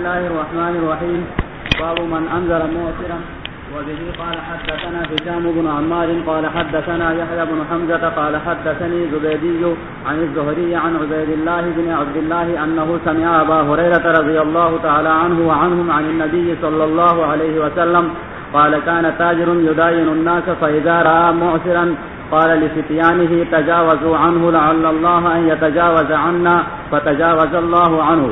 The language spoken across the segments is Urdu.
الله الرحمن الرحيم. باب من أنذر مؤثرا. وبه قال حدثنا هشام بن عمار قال حدثنا يحيى بن حمزة قال حدثني زبيدي عن الزهري عن عبيد الله بن عبد الله أنه سمع أبا هريرة رضي الله تعالى عنه وعنهم عن النبي صلى الله عليه وسلم قال كان تاجر يداين الناس فإذا رأى مؤثرا قال لفتيانه تجاوزوا عنه لعل الله أن يتجاوز عنا فتجاوز الله عنه.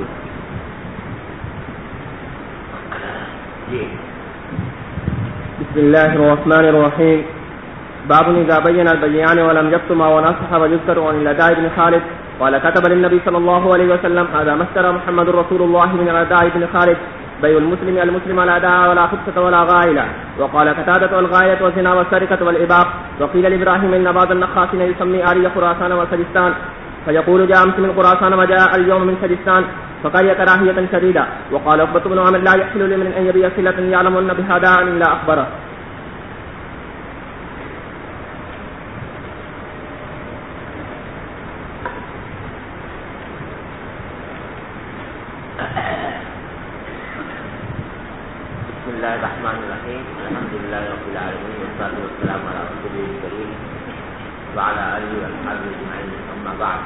بسم الله الرحمن الرحيم. باب إذا بين البيان ولم يكتما ونصح ويذكر عن الأداء بن خالد قال كتب للنبي صلى الله عليه وسلم هذا ما اشترى محمد رسول الله من الأداء بن خالد بيع المسلم على أداء ولا خبثة ولا غائلة. وقال قتادة الغاية والزنا والسرقة والإباق. وقيل لإبراهيم إن بعض النخاسين يسمي آري خراسان وسجستان فيقول جاء أمس من خراسان وجاء اليوم من سجستان فقال كراهية شديدة. وقال عقبة بن عامر لا يحل لمن أن يبيع صلة يعلمن بها داء إلا أخبره. بسم الله الرحمن الرحيم. الحمد لله رب العالمين والصلاة والسلام على رسوله الكريم وعلى آله وأصحابه أجمعين. أما بعد،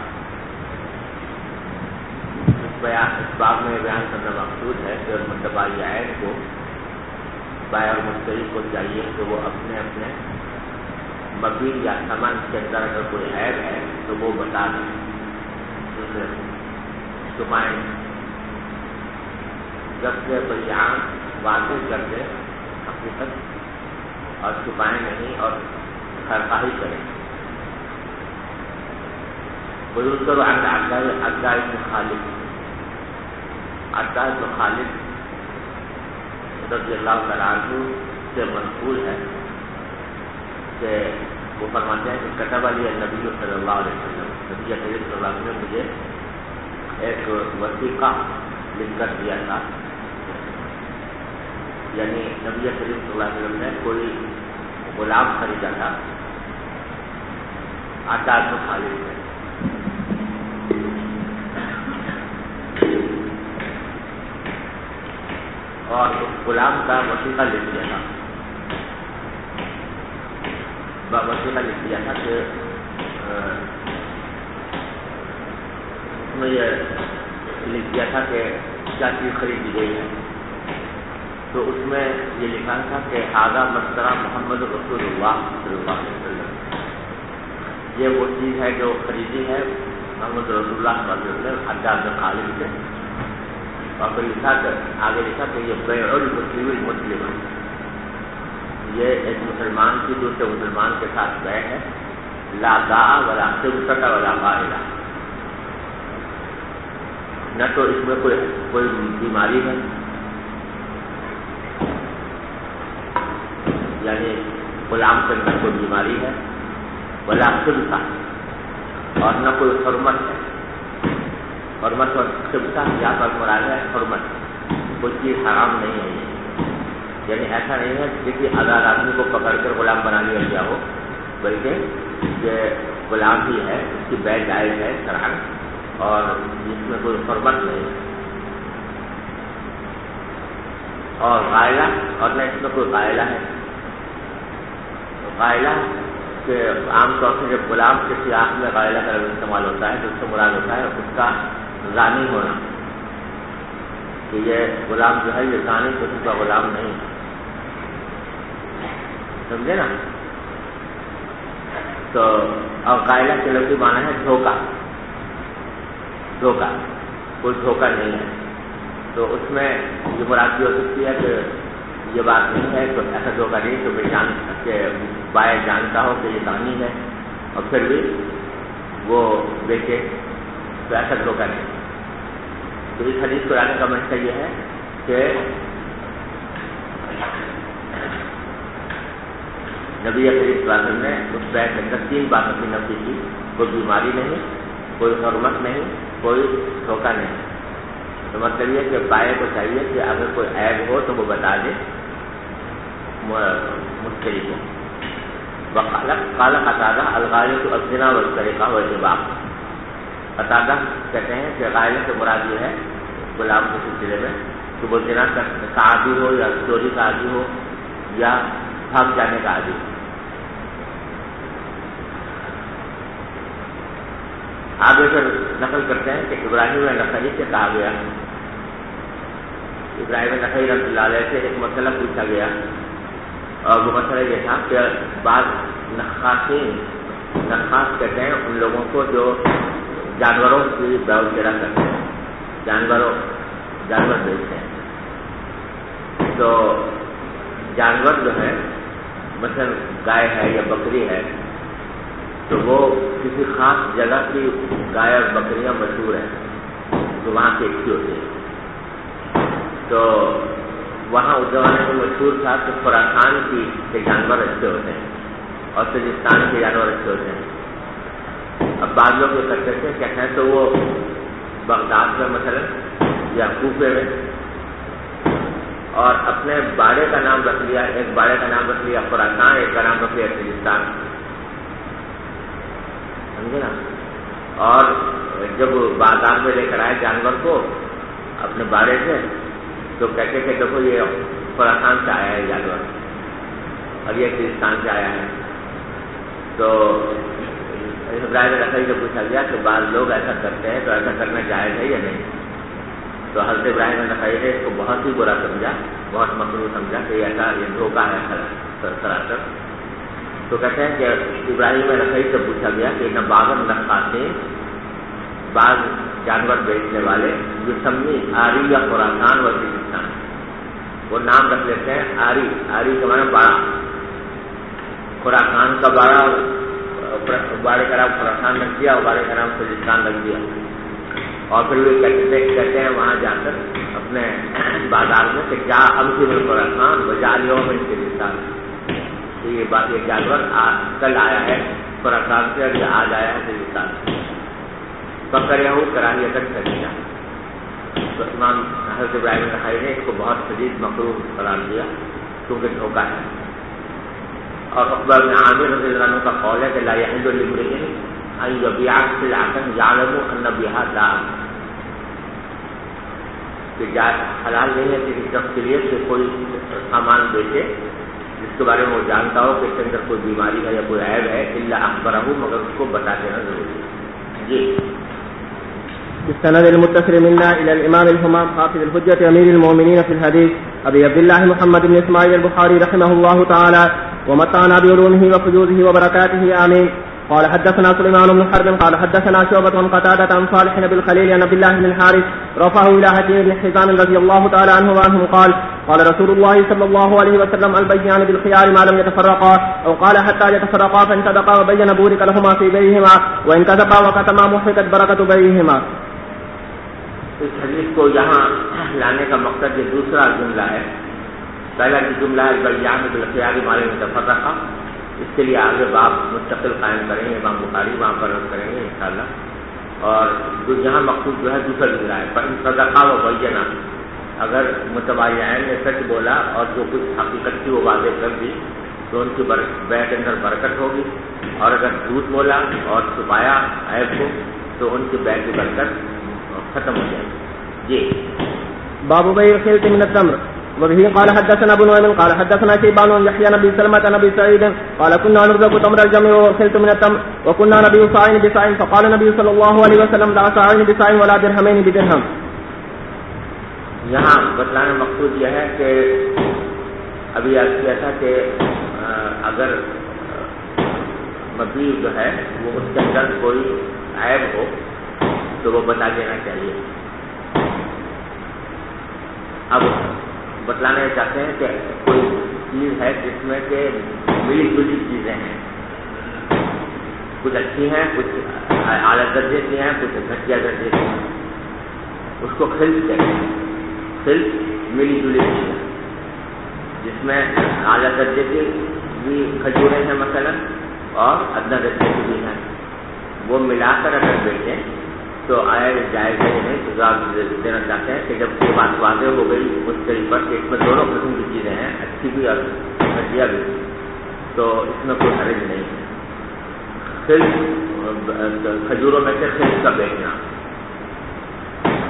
اس باب میں بیان کرنا مقصود ہے کہ متبادل عین کو بائع اور مشتری کو چاہیے کہ وہ اپنے اپنے مبیع یا سامان کے اندر اگر کوئی عیب ہے تو وہ بتا دیں، اسے چھپائیں، جبکہ بیان واضح کر دے حقیقت اور چھپائیں نہیں اور خرخاہی کریں. بزرگ عطاء بن خالد رضی اللہ تعالیٰ عنہ سے منقول ہے کہ وہ فرماتے ہیں کہ کتب علی نبی صلی اللہ علیہ وسلم، نبی کریم صلی اللہ علیہ وسلم نے مجھے ایک وثیقہ لکھ کر دیا تھا. یعنی نبی کریم صلی اللہ علیہ وسلم نے کوئی غلام خریدا تھا عطاء بن خالد سے، اور اس غلام کا وثیقہ لکھ دیا تھا کہ اس میں یہ لکھ دیا تھا کہ کیا چیز خریدی گئی ہے. تو اس میں یہ لکھا تھا کہ ھذا ما اشترى محمد رسول اللہ صلی اللہ علیہ وسلم، یہ وہ چیز ہے جو خریدی ہے محمد رسول اللہ صلی اللہ علیہ وسلم عطاء بن خالد سے. اور پھر آگے لکھا کہ یہ بیع المسلم، یہ ایک مسلمان کی دوسرے مسلمان کے ساتھ بیع ہے، لا داء ولا خبثة ولا غائلة، نہ تو اس میں کوئی بیماری ہے، یعنی غلام کے اندر کوئی بیماری ہے، ولا خبثة، اور نہ کوئی حرمت ہے. حرمت اور خبثہ یا پر مراد ہے حرمت، کوئی چیز حرام نہیں ہے. یعنی ایسا نہیں ہے کہ کسی آزاد آدمی کو پکڑ کر غلام بنا لیا گیا ہو، بلکہ یہ غلام ہی ہے، اس کی بیع جائز ہے شرعاً، اور جس میں کوئی حرمت نہیں ہے. اور غائلہ، اور نہ اس میں کوئی غائلہ ہے. غائلہ کہ عام طور سے جب غلام کے سیاق میں غائلہ کا لفظ استعمال ہوتا ہے تو اس سے مراد ہوتا ہے اس کا زانی ہونا، کہ یہ غلام جو ہے یہ زانی کسی کا غلام نہیں، سمجھے نا. تو اور غائلہ کے لفظی معنی ہے دھوکہ، کوئی دھوکہ نہیں ہے. تو اس میں یہ مراد بھی ہو سکتی ہے کہ یہ بات نہیں ہے تو ایسا دھوکہ نہیں تو کہ بائع جانتا ہو کہ یہ زانی ہے اور پھر بھی وہ بیچے، تو ایسا دھوکہ نہیں. تو اس حدیث کو لانے کا منشا یہ ہے کہ نبی کریم صلی اللہ علیہ وسلم نے اس بیع کے اندر 3 باتوں کی نفی کی، کوئی بیماری نہیں، کوئی حرمت نہیں، کوئی دھوکہ نہیں. تو مطلب یہ کہ بائع کو چاہیے کہ اگر کوئی عیب ہو تو وہ بتا دے مشتری کو. قال قتادہ الغائلۃ الزنا والسرقہ والإباق. قتادہ کہتے ہیں کہ غائلہ سے مراد یہ ہے غلام کے سلسلے میں تو وہ زنا کا عادی ہو یا چوری کا عادی ہو یا بھاگ جانے کا عادی ہو. آگے پھر نقل کرتے ہیں کہ ابراہیم نخعی سے کہا گیا, ابراہیم نخعی رحمۃ اللہ علیہ سے ایک مسئلہ پوچھا گیا, اور وہ مسئلہ یہ تھا کہ بعض نخاص کہتے ہیں ان لوگوں کو جو جانوروں کی بیع و شراء کرتے ہیں, جانور بیچتے ہیں. تو جانور جو ہے مثلا گائے ہے یا بکری ہے, تو وہ کسی خاص جگہ کی گائے اور بکریاں مشہور ہیں تو وہاں کی اچھی ہوتی ہے. تو وہاں اس زمانے میں مشہور تھا کہ خراسان کے جانور اچھے ہوتے ہیں اور سجستان کے جانور اچھے ہوتے ہیں. اب بعض لوگ یہ کرتے تھے کہتے ہیں تو وہ بغداد میں مثلا یا کوفے میں اور اپنے باڑے کا نام رکھ لیا, ایک باڑے کا نام رکھ لیا خراسان, ایک کا نام رکھ لیا سجستان, سمجھے نا. اور جب بازار میں لے کر آئے جانور کو اپنے باڑے سے تو کہتے کہ دیکھو یہ خراسان سے آیا ہے جانور اور یہ سجستان سے آیا ہے. تو ابراہیم نخعی سے پوچھا گیا کہ بعض لوگ ایسا کرتے ہیں تو ایسا کرنا جائز ہے یا نہیں. تو حضرت ابراہیم نخعی نے اس کو بہت ہی برا سمجھا, بہت مکروہ سمجھا کہ ایسا یہ دھوکہ ہے سراسر. تو کہتے ہیں کہ ابراہیم نخعی سے پوچھا گیا کہ نہ باغن نخاصین, بعض جانور بیچنے والے جو سمجھی آری یا خراسان و سجستان, وہ نام رکھ لیتے ہیں آری, آری کے معنی باڑا, خراسان کا باڑا, باڑے کا نام خراسان رکھ دیا اور باڑے کا نام سجستان رکھ دیا. اور پھر وہ کہتے ہیں وہاں جا کر اپنے بازار میں کہ کیا اب سے خراسان بجاریوں میں سجستان, یہ بات یہ جانور کل آیا ہے خراسان سے اور یہ آج آیا ہے سجستان سے, بکریا ہوں کراہیت کیا. تو امام حضرت ابراہیم نخعی نے اس کو بہت شدید مکروہ قرار دیا کیونکہ دھوکہ ہے. اور عقبہ بن عامر رضی اللہ عنہ کا قول ہے کہ لا یحل لامرئ ان یبیع سلعۃ یعلم ان بها داء, کہ حلال نہیں ہے کسی شخص کے لیے کہ کوئی سامان بیچے جس کے بارے میں وہ جانتا ہو کہ اس کے اندر کوئی بیماری ہے یا کوئی عیب ہے, الا اخبرہ, مگر اس کو بتا دینا ضروری ہے. جی بالسند المتصل منا الى الامام الهمام حافظ الحجة امير المؤمنين في الحديث ابي عبد الله محمد بن اسماعيل البخاري رحمه الله تعالى ومتعنا بعلومه وفيوضه وبركاته امين. قال حدثنا سليمان بن حرب قال حدثنا شعبة عن قتادة عن صالح بن الخليل عن عبد الله بن الحارث رفعه الى حكيم بن حزام رضي الله تعالى عنه وعنه قال قال رسول الله صلى الله عليه وسلم البيعان بالخيار ما لم يتفرقا, او قال حتى يتفرقا فان صدقا وبين بورك لهما في بيعهما وان كذبا وكتما محقت بركة بيعهما. اس حدیث کو یہاں لانے کا مقصد یہ دوسرا جملہ ہے. پہلا جملہ ہے البیعان بالخیار ما لم يتفرقا, اس کے لیے آگے باب مستقل قائم کریں گے, امام بخاری وہاں پر رد کریں گے انشاءاللہ. اور جو یہاں مقصود جو ہے دوسرا جملہ ہے فإن صدقا وبینا, اگر متبایعین نے سچ بولا اور جو کچھ حقیقت کی وہ واضح کر دی تو ان کی بیع کے اندر برکت ہوگی, اور اگر جھوٹ بولا اور چھپایا عیب کو تو ان کی بیع کی برکت ختم ہو جائے. جی باب بيع الخلط من التمر. وبه قال حدثنا ابو نعيم قال حدثنا شيبان يحيى بن سلمة بن سعيد قال كنا نرزق تمر الجمع والخلط من التمر وكنا نبيع صاعين بصاع فقال النبي صلى الله عليه وسلم لا صاعين بصاع ولا درهمين بدرهم. یہاں بتلانا مقصود یہ ہے کہ ابھی ایسا تھا کہ اگر مبیع جو ہے وہ اس کے اندر کوئی عیب ہو تو وہ بتا دینا چاہیے. اب بتلانا یہ چاہتے ہیں کہ کوئی چیز ہے جس میں کہ ملی جلی چیزیں ہیں, کچھ اچھی ہیں, کچھ اعلیٰ درجے کی ہیں, کچھ گھٹیا درجے کی ہیں, اس کو خلط کہتے ہیں. خلط ملی جلی چیزیں جس میں اعلیٰ درجے کی بھی کھجوریں ہیں مثلا اور ادنا درجے کی بھی ہیں, وہ ملا کر اگر بیچیں تو آیا جائز ہے نہیں. تو جواب دینا چاہتے ہیں کہ جب یہ بات واضح ہو گئی اس طریقے پر کہ اس میں دونوں قسم کی چیزیں ہیں, اچھی بھی اور گھٹیا بھی, تو اس میں کوئی حرج نہیں ہے. خلط کھجوروں میں سے خلط کا بیچنا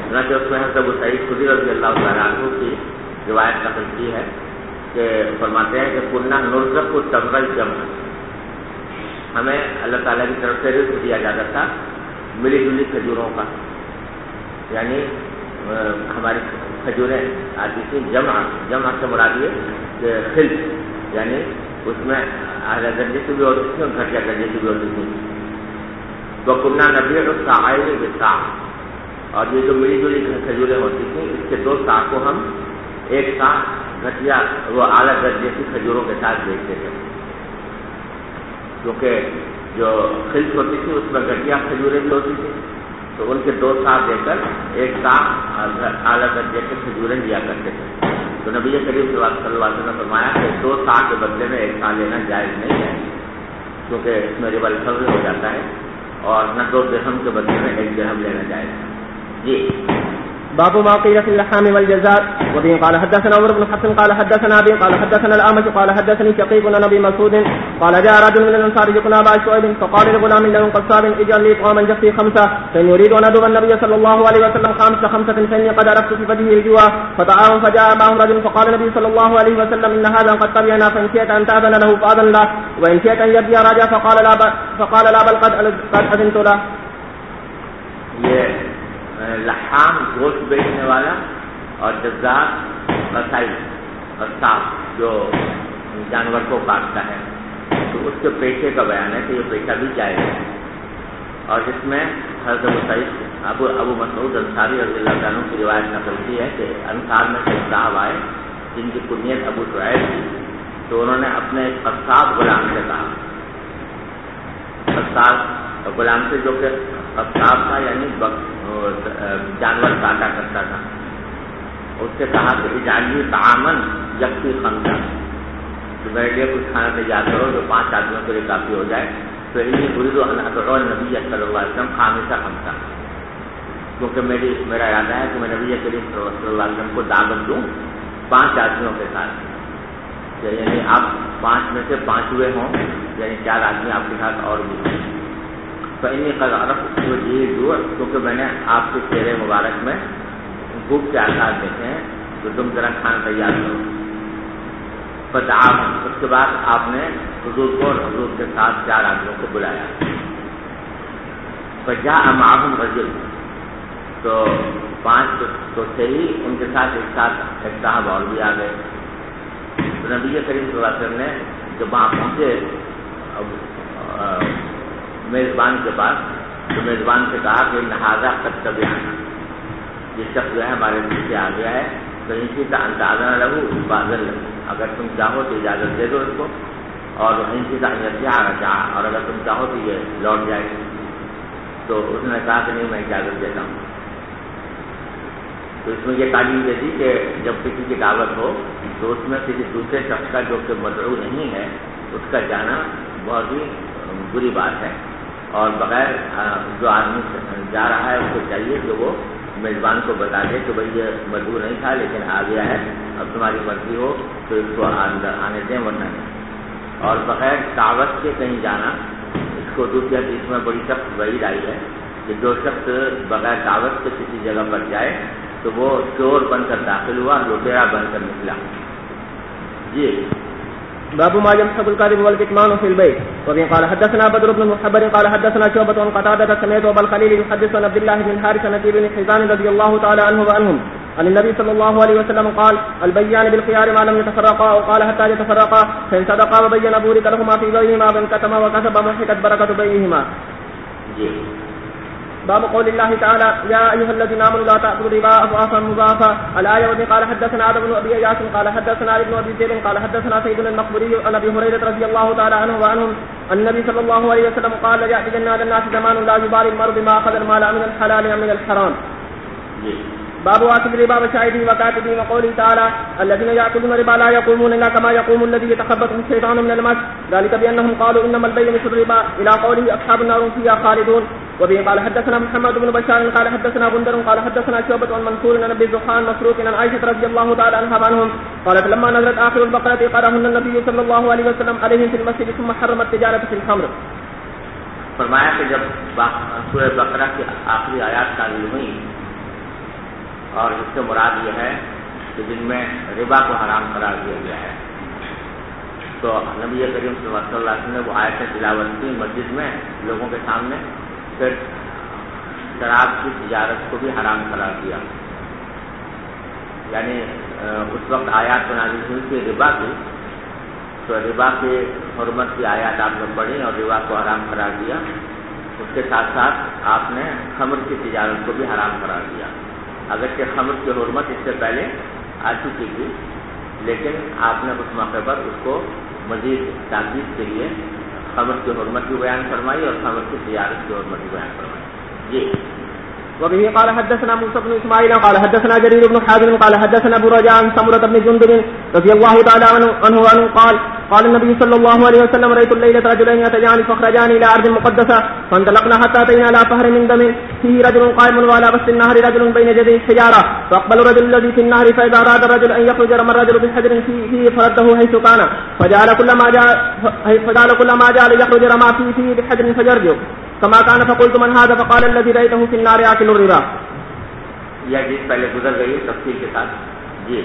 چنانچہ اس میں حضرت ابو سعید خدری رضی اللہ تعالیٰ عنہ کی روایت نقل کی ہے کہ فرماتے ہیں کہ کنہ نرزق تمر الجمع، ہمیں اللہ تعالیٰ کی طرف سے رزق دیا جاتا تھا ملی جلی کھجوروں کا، یعنی ہماری کھجوریں آتی تھیں جمع سے مراد یہ کہ خلط، یعنی اس میں اعلیٰ درجے کی بھی ہوتی تھی اور گھٹیا درجے کی بھی ہوتی تھی. تو کنہ نبی الصاعین بالصاع، اور یہ جو ملی جلی کھجوریں ہوتی تھیں اس کے 2 صاع کو ہم ایک صاع گھٹیا وہ اعلیٰ درجے کی کھجوروں کے ساتھ بیچتے تھے، کیونکہ جو خلط ہوتی تھی اس میں گھٹیا کھجوریں بھی ہوتی تھیں، تو ان کے 2 صاع دے کر ایک صاع اعلیٰ درجے کے کھجوریں دیا کرتے تھے. تو نبی کریم صلی اللہ علیہ وسلم نے فرمایا کہ 2 صاع کے بدلے میں 1 صاع لینا جائز نہیں ہے، کیونکہ اس میں ربا الفضل ہو جاتا ہے، اور نہ 2 درہم کے بدلے میں 1 درہم لینا جائز ہے. جی باب ما قيل في اللحام والجزار. وبه قال حدثنا عمر بن حفص قال حدثنا ابي قال حدثنا الاعمش قال حدثني شقيق عن ابي مسعود قال جاء رجل من الانصار يقول ابا شعيب فقال لغلام له قصاب اجعل لي طعاما يكفي 5 فان يريد ان ادعو النبي صلى الله عليه وسلم 5 فاني قد عرفت في وجهه الجوع فدعاهم فجاء معهم رجل فقال النبي صلى الله عليه وسلم ان هذا قد طبعنا فان شئت ان تاذن له فاذن له وان شئت ان يبدي راجع فقال لا بل قد اذنت له. یہ لحام گوشت بیچنے والا اور جزار قصائی قصاب جو جانور کو کاٹتا ہے، تو اس کے پیشے کا بیان ہے کہ یہ پیشہ بھی جائز ہے. اور جس میں حضرت ابو سعید ابو مسعود انصاری رضی اللہ عنہ کی روایت نقل کی ہے کہ انصار میں سے صاحب آئے جن کی کنیت ابو شعیب تھی، تو انہوں نے اپنے قصاب غلام سے کہا، قصاب غلام سے جو کہ قصاب تھا یعنی جانور کاٹا کرتا تھا، اس سے کہا کہ اجعلی طعامن یکفی 5، تو میرے لیے کچھ کھانا تیار کرو جو 5 آدمیوں کے لیے کافی ہو جائے. تو انی اريد ان ادعو النبی صلی اللہ علیہ وسلم 5، کیونکہ میرا ارادہ ہے کہ میں نبی کریم صلی اللہ علیہ وسلم کو دعوت دوں 5 آدمیوں کے ساتھ، یعنی آپ 5 میں سے 5 ہوئے ہوں، یعنی 4 آدمی آپ کے ساتھ اور بھی ہوں. تو انی قد عرفت وجهه الجوع، کیونکہ میں نے آپ کے چہرے مبارک میں بھوک کے آثار دیکھے ہیں، تو تم ذرا کھانا تیار کرو. فدعاهم، اس کے بعد آپ نے حضور کو اور حضور کے ساتھ 4 آدمیوں کو بلایا. فجاء معهم رجل، تو 5 تو تھے ہی، ان کے ساتھ ایک صاحب اور بھی آ گئے. تو نبی کریم صلی اللہ علیہ وسلم نے جب وہاں پہنچے میزبان کے پاس، تو میزبان سے کہا کہ لہٰذا قد تبعنا، یہ شخص جو ہے ہمارے پیچھے آ گیا ہے، تو اسی کا اندازہ لہو بازل لہو، اگر تم چاہو تو اجازت دے دو اس کو، اور اسی کا رجع، اور اگر تم چاہو تو یہ لوٹ جائے. تو اس نے کہا کہ نہیں میں اجازت دیتا ہوں. تو اس میں یہ تعلیم دے دی کہ جب کسی کی دعوت ہو تو اس میں کسی دوسرے شخص کا جو کہ مدعو نہیں ہے اس کا جانا بہت ہی بری بات ہے، اور بغیر جو آدمی جا رہا ہے اس کو چاہیے کہ وہ میزبان کو بتا دے کہ بھائی یہ مدعو نہیں تھا لیکن آ گیا ہے، اب تمہاری مرضی ہو تو اس کو اندر آنے دیں ورنہ نہیں. اور بغیر دعوت کے کہیں جانا، اس کو دوسری حدیث میں بڑی سخت وعید آئی ہے کہ جو شخص بغیر دعوت کے کسی جگہ پر جائے تو وہ چور بن کر داخل ہوا، لٹیرا بن کر نکلا. جی باب ما يمسك الكاذب والكتمان في البيت. وبه قال حدثنا بدر بن محبر قال حدثنا شعبة عن قتادة سمعت أبا الخليل يحدث عن عبد الله بن حارثة بن حزام رضي الله تعالى عنه وعنهم عن النبي صلى الله عليه وسلم قال البيان بالخيار ما لم يتفرقا، وقال حتى يتفرقا، فإن صدقا وبين بورك لهما في بينهما، وإن كتما وكسبا محقت بركة بينهما. باب قول الله تعالى يا أيها الذين آمنوا لا تأكلوا الربا أضعافا مضاعفا. الآية. وبه قال حدثنا آدم بن أبي إياس قال حدثنا ابن أبي ذئب قال حدثنا سيد المقبري عن أبي هريرة رضي الله تعالى عنه وعنهم أن النبي صلى الله عليه وسلم قال يأتين على الناس زمان لا يبالي المرء بما أخذ المال من الحلال أم من الحرام. باب واكل الربا وشاهده وكاتبه. وقوله تعالى الذين يأكلون الربا لا يقومون إلا كما يقوم الذي يتخبطه الشيطان من المس، ذلك بأنهم قالوا إنما البيع مثل الربا إلى قوله أصحاب النار فيها خالدون. وبه قال حدثنا محمد بن بشار قال حدثنا بندر قال حدثنا شعبة عن منصور عن ابي زخان مسروق عن عائشة رضي الله تعالى عنها عنهم قالت لما نزلت آخر البقرة قرأهن النبي صلى الله عليه وسلم عليهم في المسجد ثم حرم التجارة في الخمر. فرمایا کہ جب سورہ بقرہ کی آخری آیات نازل ہوئی اور اس سے مراد یہ ہے کہ جن میں ربا کو حرام قرار دیا گیا ہے. تو نبی کریم صلی اللہ علیہ وسلم نے وہ آیت تلاوت کی مسجد میں لوگوں کے سامنے، پھر شراب کی تجارت کو بھی حرام قرار دیا. یعنی اس وقت آیات نازل ہوئی تھی ربا کی، تو ربا کی حرمت کی آیات آپ نے پڑھی اور ربا کو حرام قرار دیا. اس کے ساتھ ساتھ آپ نے خمر کی تجارت کو بھی حرام قرار دیا. اگرچہ خمر کی حرمت اس سے پہلے آ چکی تھی، لیکن آپ نے اس موقع پر اس کو مزید تاکید کے لیے خمر کی حرمت بھی بیان فرمائی اور خمر کی تجارت کی حرمت بھی بیان فرمائی. جی. وبه قال حدثنا موسى بن اسماعيل قال حدثنا جرير بن حازم قال حدثنا ابو رجاء عن سمرة بن جندب رضي الله تعالى عنه قال قال النبي صلى الله عليه وسلم رأيت الليلة رجلين يتجان فخرجان إلى أرض مقدسة فانطلقنا حتى أتينا على فهر من دم فيه رجل قائم وعلى بسط النهر رجل بين يديه حجارة فأقبل الرجل الذي في النهر فإذا أراد الرجل أن يخرج رمى الرجل بحجر فيه فرده حيث كان فجعل كل ما جعل يخرج رمى فيه بحجر فجرده كما كان فقلت من هذا فقال الذي رأيته في النار آكل الربا. یہ حدیث پہلے گزر گئی تفصیل کے ساتھ. جی.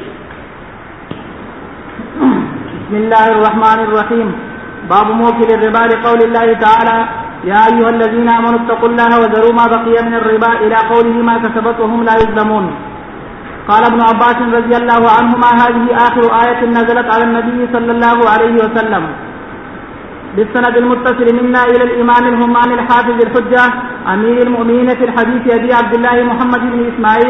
بسم الله الرحمن الرحيم. باب موكل الربا لقول الله تعالى يا أيها الذين آمنوا اتقوا الله وذروا ما بقي من الربا إلى قوله ما كسبت وهم لا يظلمون. قال ابن عباس رضي الله عنهما هذه آخر آية نزلت على النبي صلى الله عليه وسلم. بالسند المتصل منا إلى الإمام الهمام الحافظ الحجة أمير المؤمنين في الحديث أبي عبد الله محمد بن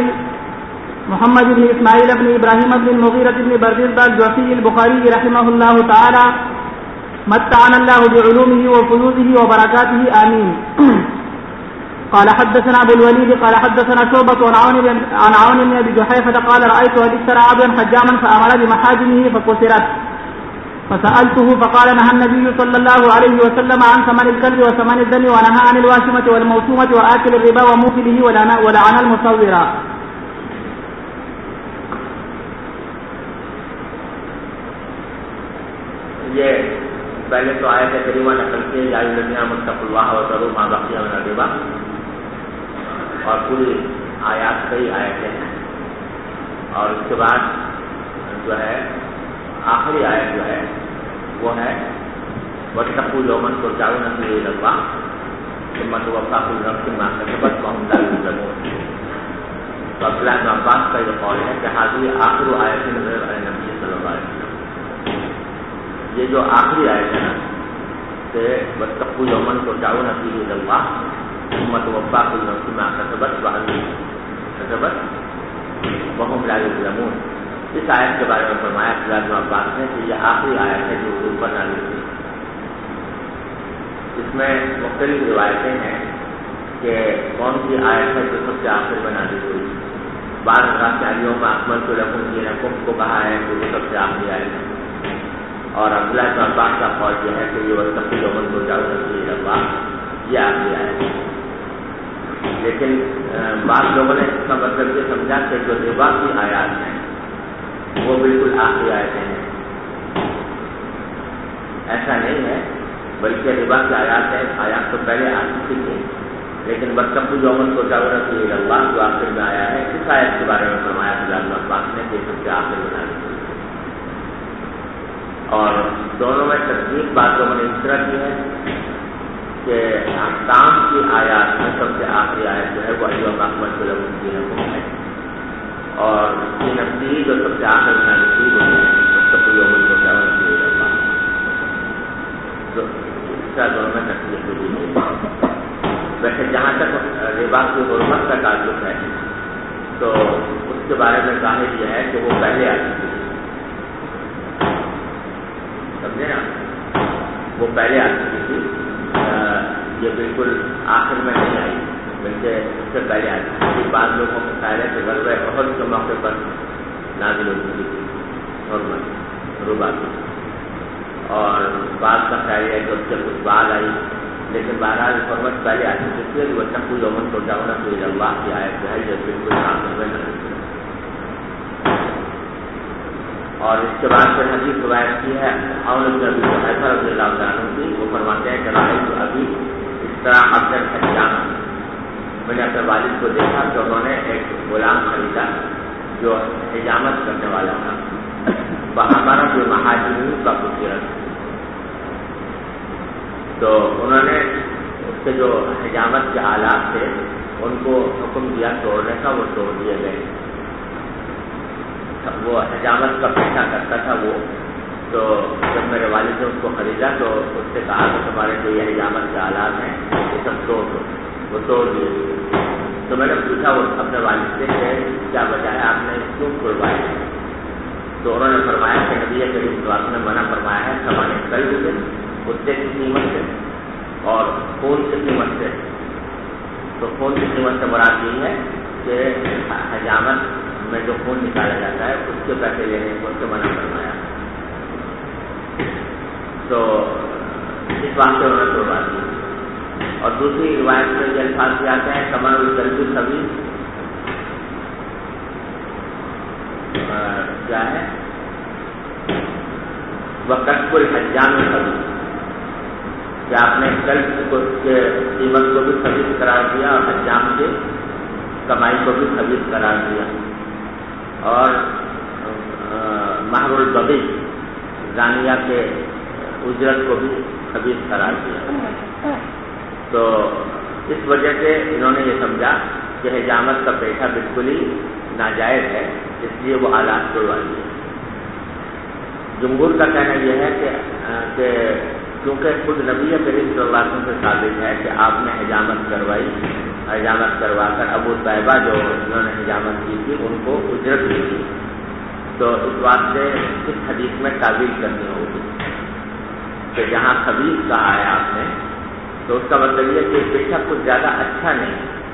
إسماعيل بن إبراهيم بن المغيرة بن بردزبة الجوفي البخاري رحمه الله تعالى متعنا الله بعلومه وفيوضه وبركاته آمين. قال حدثنا أبو الوليد قال حدثنا شعبة عن عون بن أبي جحيفة قال رأيت أن اشترى عبدا حجاما فأمر بمحاجمه فكسرت فسألته فقال نهى النبي صلى الله عليه وسلم عن ثمن الكلب وثمن الدم ونهى عن الواشمة والموسومة وآكل الربا وموكله ولعن المصورة. یہ پہلے تو آیت کریمہ نقل کی یا الذین آمنوا اتقوا اللہ وذروا ما بقی من الربا، اور پوری آیات کئی آیتیں ہیں. اور اس کے بعد جو ہے آخری آیت جو ہے وہ ہے واتقوا یوما ترجعون فیہ الی اللہ ثم توفی کل نفس ما کسبت وهم لا یظلمون. تو عبداللہ بن عباس کا یہ قول ہے کہ حاضر آخر آیت نزل علی نبی صلی اللہ علیہ وسلم. یہ جو آخری آیت ہے نا کہ واتقوا یوما ترجعون فیہ الی اللہ ثم توفی کل نفس ما کسبت وهم لا یظلمون، اس آیت کے بارے میں فرمایا عبداللہ بن عباس نے کہ یہ آخری آیت ہے جو اوپر نازل ہوئی. اس میں مختلف روایتیں ہیں کہ کون سی آیت ہے جو سب سے آخر میں نازل ہوئی. بعض راسیوں میں اکمل تو لکم دینکم کو کہا ہے کہ وہ سب سے آخری آیت ہے، اور عبداللہ بن عباس کا قول یہ ہے کہ یہ واتقوا یوما ترجعون فیہ الی اللہ یہ آخری آیت ہے. لیکن بعض لوگوں نے اس کا مطلب یہ سمجھا کہ جو ربا کی آیات ہیں وہ بالکل آخری آیتیں ہیں. ایسا نہیں ہے، بلکہ ربا کی آیات تو پہلے آ چکی تھی، لیکن واتقوا یوما ترجعون فیہ الی اللہ جو آخر میں آیا ہے اس آیت کے بارے میں فرمایا عبداللہ بن عباس نے کہ سب سے آخر میں آئی. اور دونوں میں ترتیب بات لوگوں نے اس طرح کی ہے کہ احکام کی آیات میں سب سے آخری آیت جو ہے وہ الیوم اکملت لکم دینکم ہے، اور اس کی نفسی جو سب سے آخر میں نصیب ہوئی ہے واتقوا یوما ترجعون فیہ الی اللہ. تو اس کا دونوں میں ترتیب ہوئی ہے. ویسے جہاں تک ربا کی حرمت کا تعلق ہے تو اس کے بارے میں ظاہر یہ ہے کہ وہ پہلے آ چکی تھی. سمجھے نا، وہ پہلے آ چکی تھی، یہ بالکل آخر میں نہیں آئی بلکہ اس سے پہلے آ چکی تھی. بعض لوگوں کو خیال ہے کہ غزوہ احد کے موقع پر نازل ہو چکی تھی حرمت ربا کی، اور بعض کا خیال ہے کہ اس سے کچھ بعد آئی، لیکن بہرحال حرمت پہلے آ چکی تھی. واتقوا یوما ترجعون فیہ الی اللہ کی آیت جو ہے یہ بالکل آخر میں نازل ہوئی. اور اس کے بعد پھر حدیث روایت کی ہے عون بن ابی جحیفہ رضی اللہ عنہ کی، وہ فرماتے ہیں کہ رأیت ابی اشتری عبدا حجاما میں نے اپنے والد کو دیکھا کہ انہوں نے ایک غلام خریدا جو حجامت کرنے والا تھا. ہمارا جو مہاجرین کا خوبصورت، تو انہوں نے اس کے جو حجامت کے آلات تھے ان کو حکم دیا توڑنے کا، وہ توڑ دیے گئے. وہ حجامت کا پیشہ کرتا تھا وہ. تو جب میرے والد نے اس کو خریدا تو اس سے کہا کہ تمہارے جو یہ حجامت کے آلات ہیں یہ سب توڑ دو. وہ توڑ دیے. تو میں نے پوچھا وہ اپنے والد سے کہ کیا وجہ ہے آپ نے کیوں توڑوایا؟ تو انہوں نے فرمایا کہ نبی کریم صلی اللہ علیہ وسلم نے منع فرمایا ہے سامان قلب سے، کتے کی قیمت سے اور خون کی قیمت سے. تو خون کی قیمت سے مراد یہ ہے کہ حجامت میں جو خون نکالا جاتا ہے اس کے پیسے لینے کو سے منع فرمایا. تو اس بات سے انہوں نے توڑوا دی. اور دوسری روایت میں یہ الفاظ بھی آتے ہیں کمر القلب سبھی کیا ہے وہ کسب الحجام سبھی، کہ آپ نے قلب کے قیمت کو بھی خبیث قرار دیا اور حجام کی کمائی کو بھی خبیث قرار دیا. اور مہر البغی زانیہ کے اجرت کو بھی خبیث قرار دیا. تو اس وجہ سے انہوں نے یہ سمجھا کہ حجامت کا پیشہ بالکل ہی ناجائز ہے، اس لیے وہ آلات توڑوا دیے. جمہور کا کہنا یہ ہے کہ کیونکہ خود نبی کریم صلی اللہ علیہ وسلم سے ثابت ہے کہ آپ نے حجامت کروائی، حجامت کروا کر ابو طیبہ جو انہوں نے حجامت کی تھی ان کو اجرت دی تھی. تو اس بات سے اس حدیث میں تعبیر کرنی ہوگی کہ جہاں خبیث کہا ہے آپ نے تو اس کا مطلب یہ کہ پیشہ کچھ زیادہ اچھا نہیں.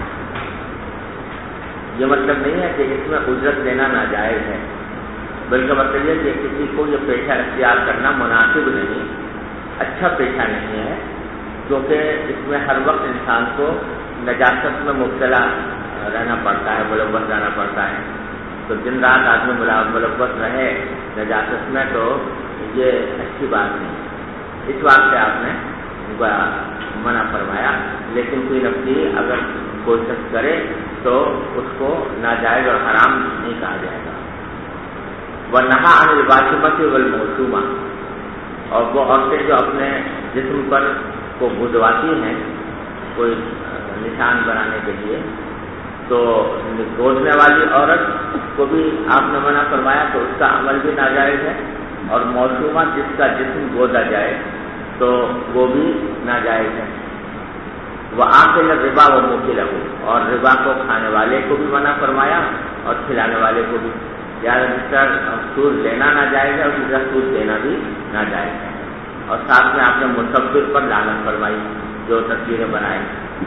یہ مطلب نہیں ہے کہ اس میں اجرت لینا ناجائز ہے، بلکہ مطلب یہ کہ کسی کو یہ پیشہ اختیار کرنا مناسب نہیں، اچھا پیشہ نہیں ہے، کیونکہ اس میں ہر وقت انسان کو نجاست میں مبتلا رہنا پڑتا ہے، ملوث رہنا پڑتا ہے. تو دن رات آدمی ملوث رہے نجاست میں تو یہ اچھی بات نہیں. اس بات سے آپ نے منع فرمایا. لیکن کوئی نفسی اگر کوشش کرے تو اس کو ناجائز اور حرام نہیں کہا جائے گا. ونہا عن الباشمۃ والموسومہ، اور وہ عورتیں جو اپنے جسم پر کو گودواتی ہیں کوئی نشان بنانے کے لیے، تو گودنے والی عورت کو بھی آپ نے منع فرمایا تو اس کا عمل بھی ناجائز ہے. اور موسومہ جس کا جسم گودا جائے تو وہ بھی ناجائز ہے. وہ آخر ربا و موکل ہو، اور ربا کو کھانے والے کو بھی منع فرمایا اور کھلانے والے کو بھی. یعنی جس طرح سود لینا ناجائز ہے اسی طرح سود دینا بھی ناجائز ہے. اور ساتھ میں آپ نے مصور پر لعنت فرمائی جو تصویریں بنائے.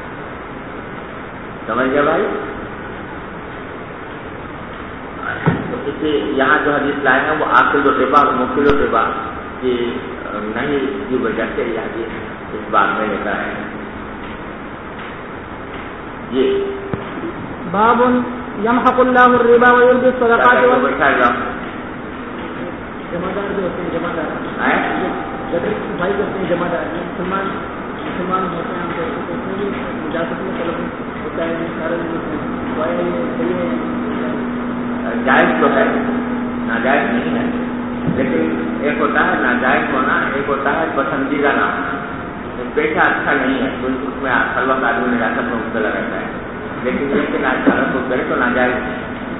سمجھ گئے بھائی؟ تو اسی یہاں جو حدیث لائے ہیں وہ آخر الربا اور موکل الربا کی نہیں کی وجہ سے یہ حدیث اس بات میں لکھا ہے. جی باب یمحق اللہ الربا ویربی الصدقات. جمع دار جو ہوتے ہیں جمع دار بھائی ہوتے ہیں جمع دار مسلمان ہوتے ہیں اجازت میں طلب ہوتا ہے جائز تو ہے، ناجائز نہیں ہے. لیکن ایک ہوتا ہے ناجائز ہونا، ایک ہوتا ہے پسندیدہ نہ ہونا. پیشہ اچھا نہیں ہے اس میں ہر وقت آدمی نجاست میں مبتلا رہتا ہے، لیکن یہ کہ ناجائز کو کرے تو ناجائز نہیں.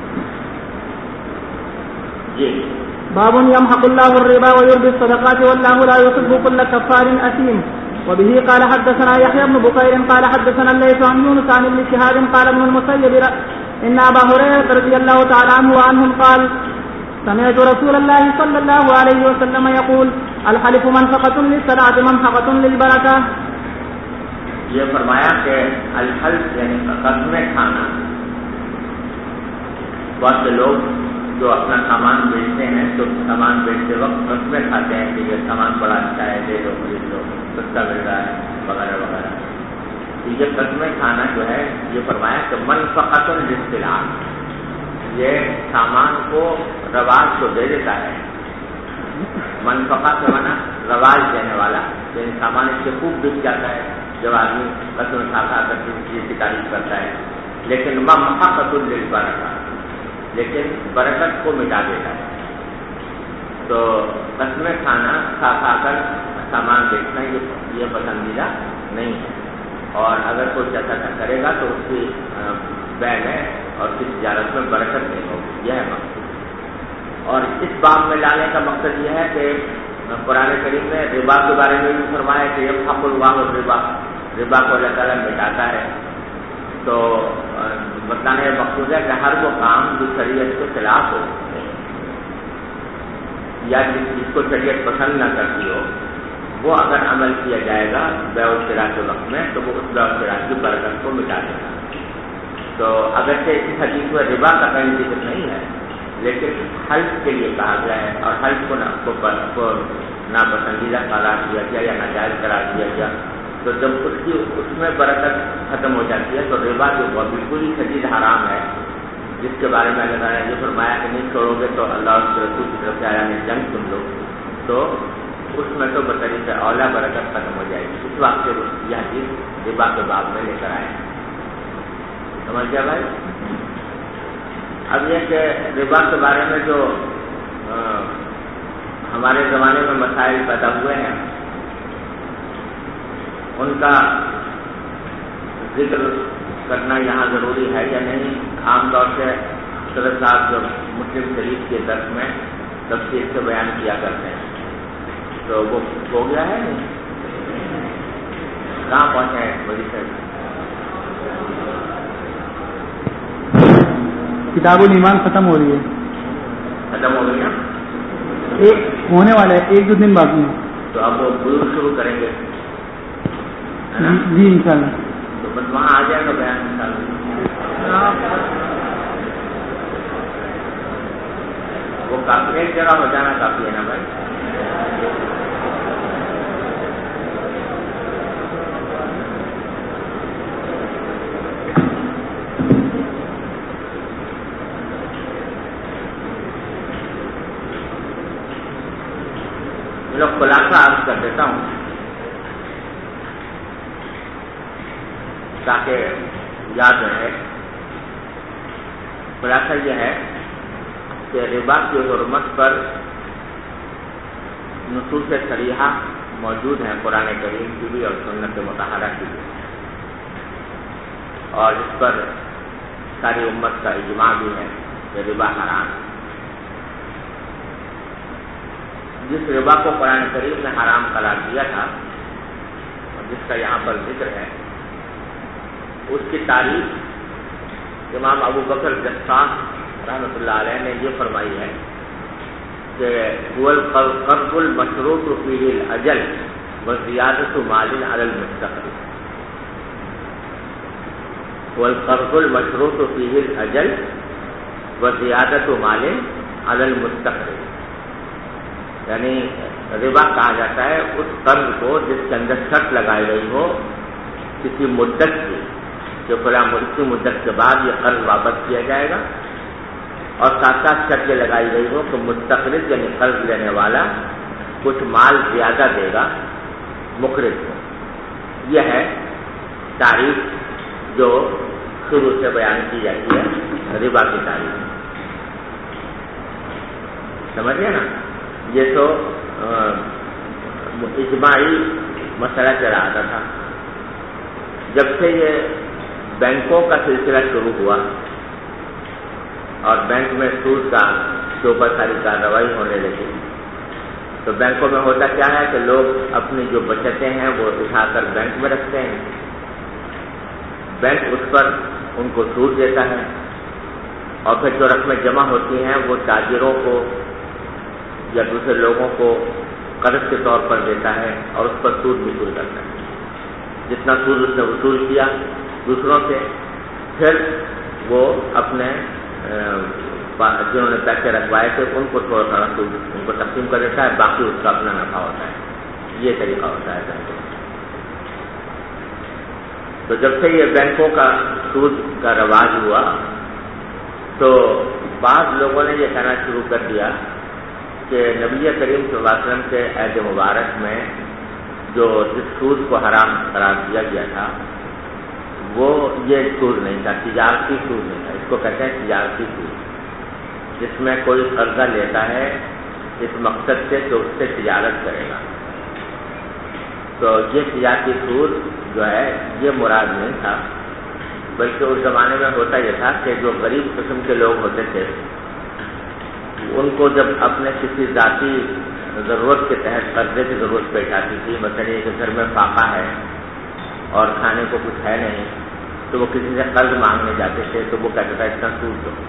جی باب يمحق الله الربا ويربي الصدقات والله لا يحب كل كفار أثيم. وبه قال حدثنا يحيى بن بكير قال حدثنا الليث عن يونس عن ابن شهاب قال ابن المسيب إن أبا هريرة رضي الله تعالى عنه وعنهم قال سمعت رسول الله صلى الله عليه وسلم يقول الحلف منفقة للصلاة منفقة للبركة. یہ فرمایا کہ الحلف یعنی قسمیں کھانا. بہت سے لوگ جو اپنا سامان بیچتے ہیں تو سامان بیچتے وقت قسمیں کھاتے ہیں کہ یہ سامان بڑا اچھا ہے، دے دو خرید لو، سستا مل رہا ہے وغیرہ وغیرہ. یہ قسمیں کھانا جو ہے یہ فرمایا کہ منفقۃ للصلاۃ، یہ سامان کو رواج کو دے دیتا ہے. منفقہ سے مانا رواج دینے والا، یعنی سامان اس سے خوب بک جاتا ہے جب آدمی قسم کھا کر کسی چیز کی تعریف کرتا ہے، لیکن محقت للبرکت، لیکن برکت کو مٹا دیتا ہے. تو قسمیں کھانا کھا کر سامان بیچنا یہ پسندیدہ نہیں ہے، اور اگر کوئی ایسا کرے گا تو اس کی بیع میں اور اس کی تجارت میں برکت نہیں ہوگی. یہ ہے مقصد. اور اس باب میں لانے کا مقصد یہ ہے کہ قرآن کریم نے ربا کے بارے میں بھی فرمایا کہ یمحق اللہ الربا، ربا کو اللہ تعالیٰ مٹاتا ہے. تو بتانے کا مقصود ہے کہ ہر وہ کام جو شریعت کے خلاف ہو یا جس چیز کو شریعت پسند نہ کرتی ہو، وہ اگر عمل کیا جائے گا بیع و شراء کے وقت میں تو وہ اس بیع و شراء کی برکت کو مٹا دے گا. تو اگرچہ اس حدیث میں ربا کا کہیں ذکر نہیں ہے، لیکن حلف کے لیے کہا گیا ہے، اور حلف کو ناپسندیدہ قرار دیا گیا یا ناجائز قرار دیا گیا. تو جب اس میں برکت ختم ہو جاتی ہے تو ربا جو بالکل ہی شدید حرام ہے، جس کے بارے میں اللہ تعالیٰ نے یہ فرمایا کہ نہیں چھوڑو گے تو اللہ اور اس کے رسول کی طرف سے آیا نے جنگ سن لو، تو اس میں تو بطریق اولا برکت ختم ہو جائے گی. اس وقت یہ حدیث ربا کے باب میں لے کر آئے. سمجھ گیا بھائی؟ اب یہ کہ ربا کے بارے میں جو ہمارے زمانے میں مسائل پیدا ہوئے ہیں ان کا ذکر کرنا یہاں ضروری ہے یا نہیں. عام طور سے صدر صاحب جو مسلم شریف کے درس میں تفصیل سے بیان کیا کرتے ہیں، تو وہ ہو گیا ہے نہیں؟ کہاں پہنچے ہیں بڑی سے؟ کتاب الایمان ختم ہو رہی ہے. ختم ہو گئی نا؟ ایک ہونے والا ہے، 1-2 دن باقی ہے. تو اب وہ بزرگ شروع کریں گے جی انشاءاللہ. تو بس وہاں آ جائے گا بیان انشاءاللہ. وہ کافی ایک جگہ ہو جانا کافی ہے نا بھائی. خلاصہ عرض کر دیتا ہوں تاکہ یاد رہے. خلاصہ یہ ہے کہ ربا کی حرمت پر نصوص صریحہ موجود ہیں قرآن کریم کی بھی اور سنت مطہرہ کی بھی، اور اس پر ساری امت کا اجماع بھی ہے کہ ربا حرام ہے. جس ربا کو قرآن کریم نے حرام قرار دیا تھا اور جس کا یہاں پر ذکر ہے، اس کی تعریف امام ابو بکر جساس رحمۃ اللہ علیہ نے یہ فرمائی ہے کہ هو القرض المشروط فيه الاجل وزيادة مال على المستقر. هو القرض المشروط فيه الاجل وزيادة مال على المستقر، یعنی ربا کہا جاتا ہے اس قرض کو جس کے اندر شرط لگائی گئی ہو کسی مدت کی، کہ فلاں کی مدت کے بعد یہ قرض واپس کیا جائے گا، اور ساتھ ساتھ شرط یہ لگائی گئی ہو کہ مستقرض یعنی قرض لینے والا کچھ مال زیادہ دے گا مقرض کو. یہ ہے تعریف جو شروع سے بیان کی جاتی ہے ربا کی تعریف. سمجھے نا؟ یہ تو اجماعی مسئلہ چلا آتا تھا. جب سے یہ بینکوں کا سلسلہ شروع ہوا اور بینک میں سود کا کے اوپر ساری کارروائی ہونے لگی، تو بینکوں میں ہوتا کیا ہے کہ لوگ اپنی جو بچتیں ہیں وہ اٹھا کر بینک میں رکھتے ہیں، بینک اس پر ان کو سود دیتا ہے، اور پھر جو رقمیں جمع ہوتی ہیں وہ تاجروں کو یا دوسرے لوگوں کو قرض کے طور پر دیتا ہے اور اس پر سود وصول کرتا ہے. جتنا سود اس نے وصول کیا دوسروں سے، پھر وہ اپنے جنہوں نے پیسے رکھوائے تھے ان کو تھوڑا تھوڑا سود ان کو تقسیم کر دیتا ہے، باقی اس کا اپنا نفع ہوتا ہے. یہ طریقہ ہوتا ہے بینکوں. تو جب سے یہ بینکوں کا سود کا رواج ہوا تو بعض لوگوں نے یہ کہنا شروع کر دیا کہ نبی کریم صلی اللہ علیہ وسلم کے عہد مبارک میں جو جس سود کو حرام قرار دیا گیا تھا وہ یہ سود نہیں تھا، تجارتی سود نہیں تھا. اس کو کہتے ہیں تجارتی سود، جس میں کوئی قرضہ لیتا ہے اس مقصد سے کہ اس سے تجارت کرے گا. تو یہ تجارتی سود جو ہے یہ مراد نہیں تھا، بلکہ اس زمانے میں ہوتا یہ تھا کہ جو غریب قسم کے لوگ ہوتے تھے ان کو جب اپنے کسی ذاتی ضرورت کے تحت قرضے کی ضرورت پیش آتی تھی، مثلا یہ کہ گھر میں فاقہ ہے اور کھانے کو کچھ ہے نہیں، تو وہ کسی سے قرض مانگنے جاتے تھے تو وہ کہتا تھا اتنا سود دو.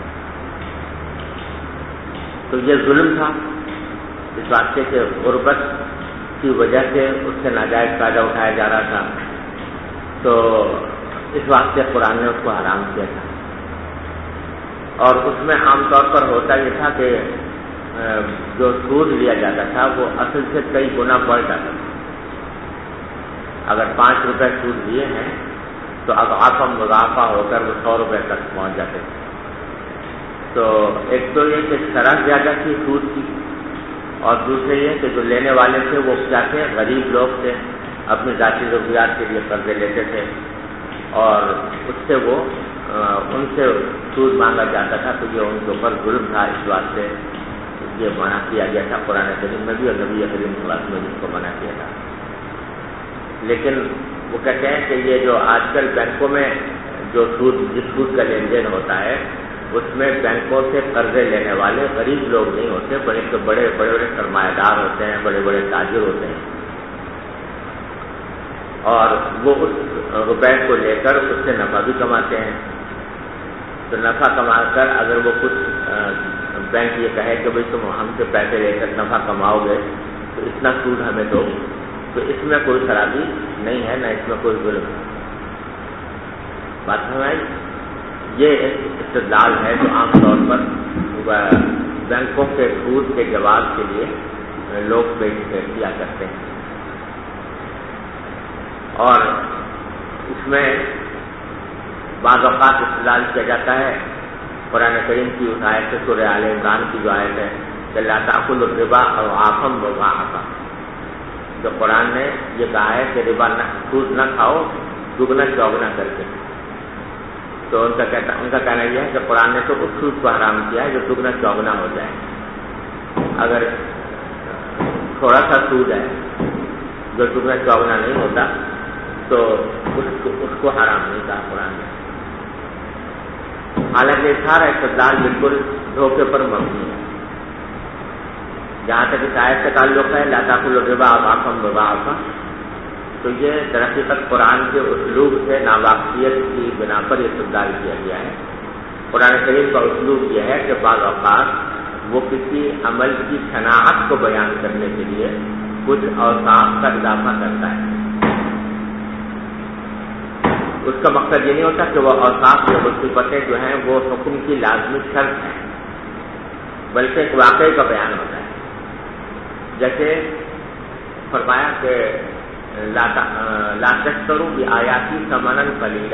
تو یہ ظلم تھا اس واسطے کہ غربت کی وجہ سے اس سے ناجائز فائدہ اٹھایا جا رہا تھا، تو اس واسطے قرآن نے اس کو حرام کیا تھا. اور اس میں عام طور پر ہوتا یہ تھا کہ جو سود لیا جاتا تھا وہ اصل سے کئی گنا بڑھ جاتا تھا. اگر 5 روپے سود لیے ہیں تو اضعاف مضاعفہ ہو کر وہ 100 روپے تک پہنچ جاتے تھے. تو ایک تو یہ کہ شرح زیادہ تھی سود کی، اور دوسرے یہ کہ جو لینے والے تھے وہ کیا تھے، غریب لوگ تھے، اپنی ذاتی ضروریات کے لیے قرضے لیتے تھے اور اس سے وہ ان سے سود مانگا جاتا تھا. تو یہ ان کے اوپر ظلم تھا، اس واسطے یہ منع کیا گیا تھا قرآن کریم میں بھی اور نبی کریم صلی اللہ علیہ وسلم نے جس کو منع کیا تھا. لیکن وہ کہتے ہیں کہ یہ جو آج کل بینکوں میں جو جس سود کا لین دین ہوتا ہے اس میں بینکوں سے قرضے لینے والے غریب لوگ نہیں ہوتے، بلکہ بڑے بڑے سرمایہ دار ہوتے ہیں، بڑے بڑے تاجر ہوتے ہیں، اور وہ اس روپے کو لے کر اس سے نفع بھی کماتے ہیں. تو نفع کما کر اگر وہ کچھ بینک یہ کہے کہ بھائی تم ہم سے پیسے لے کر نفع کماؤ گے تو اتنا سود ہمیں دو، تو اس میں کوئی خرابی نہیں ہے، نہ اس میں کوئی ظلم ہے. بات سمجھ؟ یہ ایک استدلال ہے جو عام طور پر بینکوں کے سود کے جواز کے لیے لوگ پیش کیا کرتے ہیں. اور اس میں بعض اوقات استدلال کیا جاتا ہے قرآن کریم کی اس آیت سے، سورہ آل عمران کی جو آیت ہے کہ لا تأکلوا الربا اضعافا مضاعفا، جو قرآن نے یہ کہا ہے کہ ربا سود نہ کھاؤ دگنا چوگنا کر کے. تو ان کا کہنا یہ ہے کہ قرآن نے تو اس سود کو حرام کیا ہے جو دگنا چوگنا ہو جائے. اگر تھوڑا سا سود ہے جو دگنا چوگنا نہیں ہوتا تو اس کو حرام نہیں کہا قرآن نے. حالانکہ سارا استدلال بالکل دھوکے پر مبنی ہے. جہاں تک اس آیت سے تعلق ہے لا تأکلوا الربا اضعافا مضاعفا، تو یہ در حقیقت قرآن کے اسلوب سے ناواقفیت کی بنا پر استدلال کیا گیا ہے. قرآن کریم کا اسلوب یہ ہے کہ بعض اوقات وہ کسی عمل کی شناخت کو بیان کرنے کے لیے کچھ اوصاف کا اضافہ کرتا ہے. اس کا مقصد یہ نہیں ہوتا کہ وہ اوصاف یا صفتیں جو ہیں وہ حکم کی لازمی شرط ہیں، بلکہ ایک واقعے کا بیان ہوتا ہے. جیسے فرمایا کہ لا تشتروا بآیاتی ثمنا قلیلا،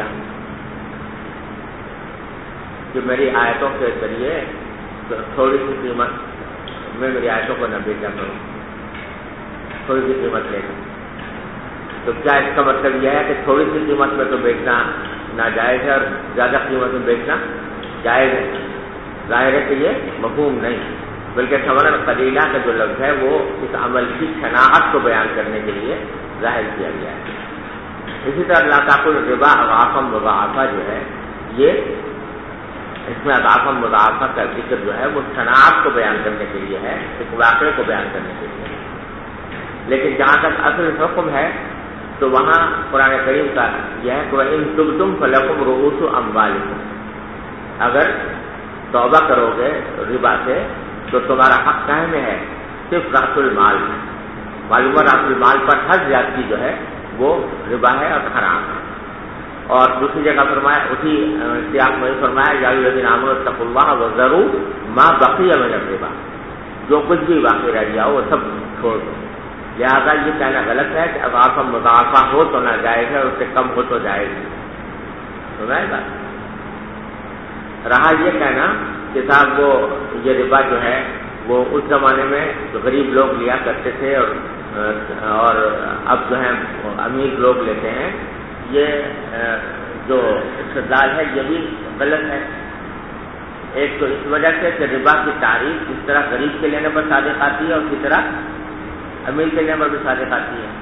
کہ میری آیتوں کے ذریعے تھوڑی سی قیمت میں میری آیتوں کو نہ بیچا کروں، تھوڑی سی قیمت لے کر. تو کیا اس کا مطلب یہ ہے کہ تھوڑی سی قیمت میں تو بیچنا ناجائز ہے اور زیادہ قیمت میں بیچنا جائز ہے؟ ظاہر ہے کہ یہ مفہوم نہیں، بلکہ ثمنا قلیلا کا جو لفظ ہے وہ اس عمل کی شناخت کو بیان کرنے کے لیے ظاہر کیا گیا ہے. اسی طرح لا تأکلوا الربا اضعافا مضاعفا جو ہے یہ اس میں اضعافا مضاعفا کا ذکر جو ہے وہ شناخت کو بیان کرنے کے لیے ہے، ایک واقعے کو بیان کرنے کے لیے. لیکن جہاں تک اصل حکم ہے تو وہاں قرآن کریم کا یہ ہے کہ وَإِن تُبْتُمْ فَلَكُمْ رُءُوسُ أَمْوَالِكُمْ، اگر توبہ کرو گے ربا سے تو تمہارا حق کہنے میں ہے صرف رأس المال. معلوم رأس المال پر ہر زیادتی جو ہے وہ ربا ہے اور حرام ہے. اور دوسری جگہ فرمایا اسی سیاق میں فرمایا یا ایھا الذین آمنوا اتقوا اللہ وذروا ما بقی من الربا، جو کچھ بھی باقی رہ گیا وہ سب چھوڑ دو. لہٰذا یہ کہنا غلط ہے کہ اضعافا مضاعفہ ہو تو ناجائز ہے اور اس سے کم ہو تو جائز ہے. سمجھ بات؟ رہا یہ کہنا کہ صاحب وہ یہ ربا جو ہے وہ اس زمانے میں غریب لوگ لیا کرتے تھے اور اور اب جو ہیں امیر لوگ لیتے ہیں، یہ جو استدلال ہے یہ بھی غلط ہے۔ ایک تو اس وجہ سے کہ ربا کی تعریف اس طرح غریب کے لینے پر صادق آتی ہے اور اسی طرح امیر کے لینے پر بھی صادق آتی ہے۔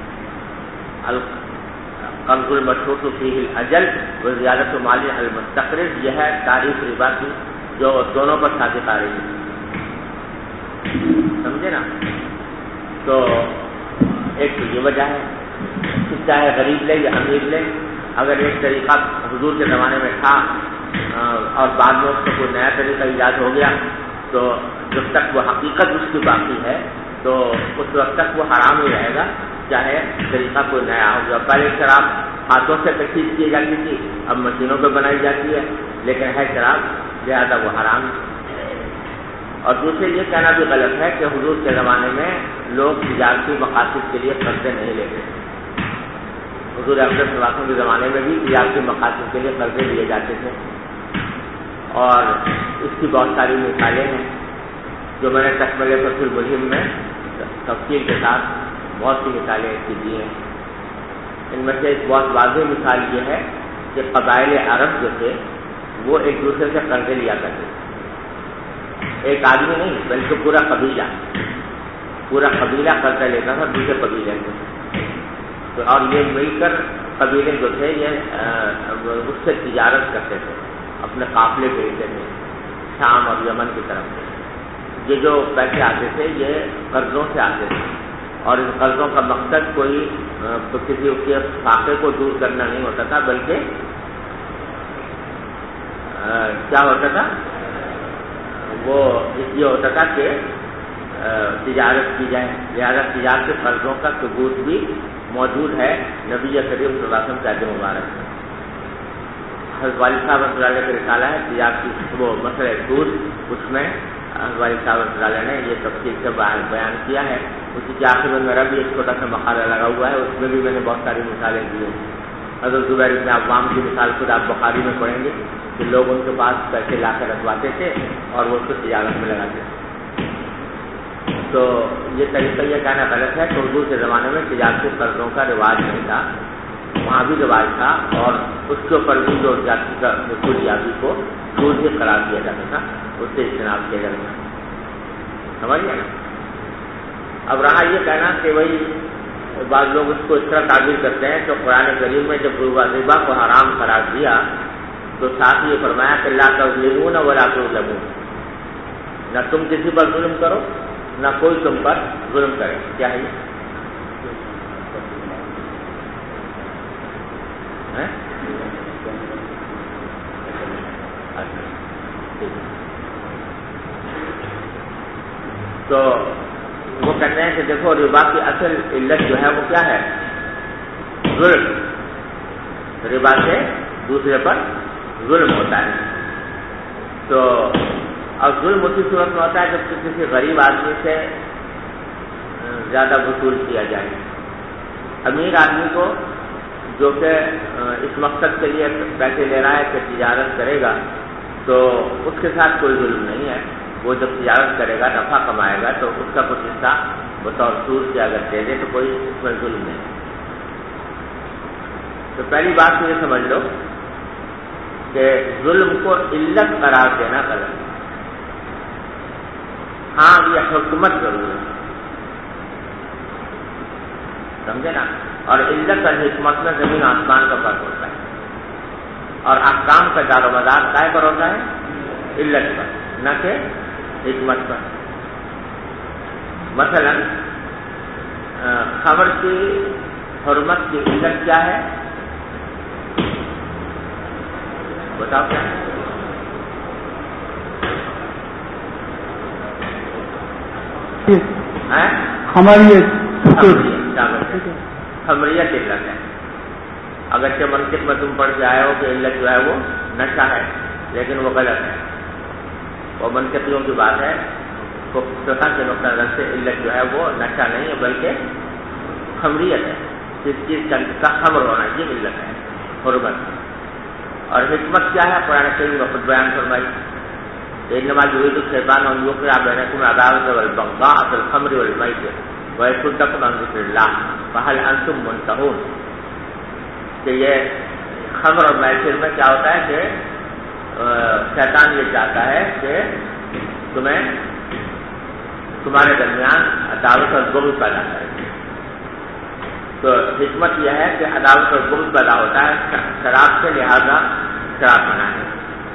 القرض المشروط فیہ الاجل وزیادۃ مال المستقرض، یہ ہے تعریف ربا کی جو دونوں پر صادق آ رہی ہے، سمجھے نا؟ تو ایک تو یہ وجہ ہے، چاہے غریب لے یا امیر لے، اگر ایک طریقہ حضور کے زمانے میں تھا اور بعد میں اس کو کوئی نیا طریقہ ایجاد ہو گیا تو جب تک وہ حقیقت اس کی باقی ہے تو اس وقت تک وہ حرام ہی رہے گا، چاہے طریقہ کوئی نیا ہو گیا۔ پہلے شراب ہاتھوں سے تخلیق کی جاتی تھی، اب مشینوں پہ بنائی جاتی ہے، لیکن ہے شراب، لہٰذا وہ حرام ہے۔ اور دوسرے یہ کہنا بھی غلط ہے کہ حضور کے زمانے میں لوگ تجارتی مقاصد کے لیے قرضے نہیں لیتے۔ حضور اکرم صلی اللہ علیہ وسلم کے زمانے میں بھی تجارتی مقاصد کے لیے قرضے لیے جاتے تھے، اور اس کی بہت ساری مثالیں ہیں جو میں نے تکملِ فتح الملہم میں تفصیل کے ساتھ بہت سی مثالیں اس کی دی ہیں۔ ان میں سے ایک بہت واضح مثال یہ ہے کہ قبائل عرب جو تھے وہ ایک دوسرے سے قرضے لیا کرتے تھے، ایک آدمی نہیں بلکہ پورا قبیلہ قرضہ لیتا تھا دوسرے قبیلے سے، اور یہ مل کر قبیلے جو تھے یہ اس سے تجارت کرتے تھے، اپنے قافلے بھیجتے تھے شام اور یمن کی طرف سے۔ یہ جو پیسے آتے تھے یہ قرضوں سے آتے تھے، اور ان قرضوں کا مقصد کوئی کسی کے فاقے کو دور کرنا نہیں ہوتا تھا، بلکہ کیا ہوتا تھا، وہ یہ ہوتا تھا کہ تجارت کی جائے، لہٰذا تجارت کے قرضوں کا ثبوت بھی موجود ہے نبی کریم صلی اللہ علیہ وسلم کے عہد مبارک میں۔ حضرت والد صاحب رحمۃ اللہ علیہ کا رسالہ ہے تجارت کی وہ مسئلہ سود، اس میں حضرت والد صاحب رحمۃ اللہ علیہ نے یہ تفصیل سے بیان کیا ہے۔ اسی کے آخر میں میرا بھی ایک چھوٹا سا مقالہ لگا ہوا ہے، اس میں بھی میں نے بہت ساری مثالیں دی ہیں۔ حضرت زبیر بن عوام کی مثال خود آپ بخاری میں پڑھیں گے کہ لوگ ان کے پاس پیسے لا کر رکھواتے تھے اور وہ اس کو تجارت میں لگاتے تھے۔ تو یہ طریقہ یہ کہنا غلط ہے کہ حضور کے زمانے میں تجارتی قرضوں کا رواج نہیں تھا، وہاں بھی رواج تھا، اور اس کے اوپر بھی جو جاتی کا حصول یابی کو سود بھی قرار دیا جاتا تھا، اس سے اجتناب کیا جاتا تھا، سمجھ گئے نا؟ اب رہا یہ کہنا کہ وہی بعض لوگ اس کو اس طرح تعبیر کرتے ہیں کہ قرآن کریم میں جب ربا کو حرام قرار دیا تو ساتھ یہ فرمایا کہ لا تظلمون ولا تظلمون، نہ تم کسی پر ظلم کرو نہ کوئی تم پر ظلم کرے۔ کیا ہے یہ؟ تو وہ کہتے ہیں کہ دیکھو ربا کی اصل علت جو ہے وہ کیا ہے؟ ظلم۔ ربا سے دوسرے پر ظلم ہوتا ہے، تو اب ظلم اسی صورت میں ہوتا ہے جب کسی غریب آدمی سے زیادہ وصول کیا جائے۔ امیر آدمی کو جو کہ اس مقصد کے لیے پیسے لے رہا ہے کہ تجارت کرے گا تو اس کے ساتھ کوئی ظلم نہیں ہے، وہ جب تجارت کرے گا نفع کمائے گا تو اس کا کچھ حصہ بطور سود کے اگر دے دے تو کوئی اس میں ظلم نہیں۔ تو پہلی بات تو یہ سمجھ لو کہ ظلم کو علت قرار دینا غلط ہے۔ ہاں یہ حکمت ضرور ہے، سمجھے نا؟ اور علت اور حکمت میں زمین آسمان کا فرق ہوتا ہے، اور احکام کا دار و مدار کائے پر ہوتا ہے؟ علت پر، نہ کہ حکمت پر۔ مثلا خمر کی حرمت کی علت کیا ہے؟ بتاؤ کیا ہے؟ خمریت علت ہے۔ اگرچہ منطق میں تم پڑھ کے آئے ہو کہ علت جو ہے وہ نشہ ہے، لیکن وہ غلط ہے، وہ منطقیوں کی بات ہے۔ فقہ کے نقطہ نظر سے علت جو ہے وہ نشہ نہیں ہے بلکہ خمریت ہے، جس چیز کا خمر ہونا یہ علت ہے، حرمت۔ اور حکمت کیا ہے؟ قرآن کریم میں خود بیان فرمائی، انما یرید الشیطان ان یوقع بینکم العداوۃ والبغضاء فی الخمر والمیسر وَيَصُدَّكُمْ عَنْ ذِكْرِ اللَّهِ فَهَلْ أَنْتُمْ مُنْتَهُونَ. کہ یہ خمر اور میسر میں کیا ہوتا ہے کہ شیطان یہ چاہتا ہے کہ تمہارے درمیان عداوت اور بغض پیدا کرے. تو حکمت یہ ہے کہ عداوت اور بغض پیدا ہوتا ہے شراب سے، لہذا شراب بنائے.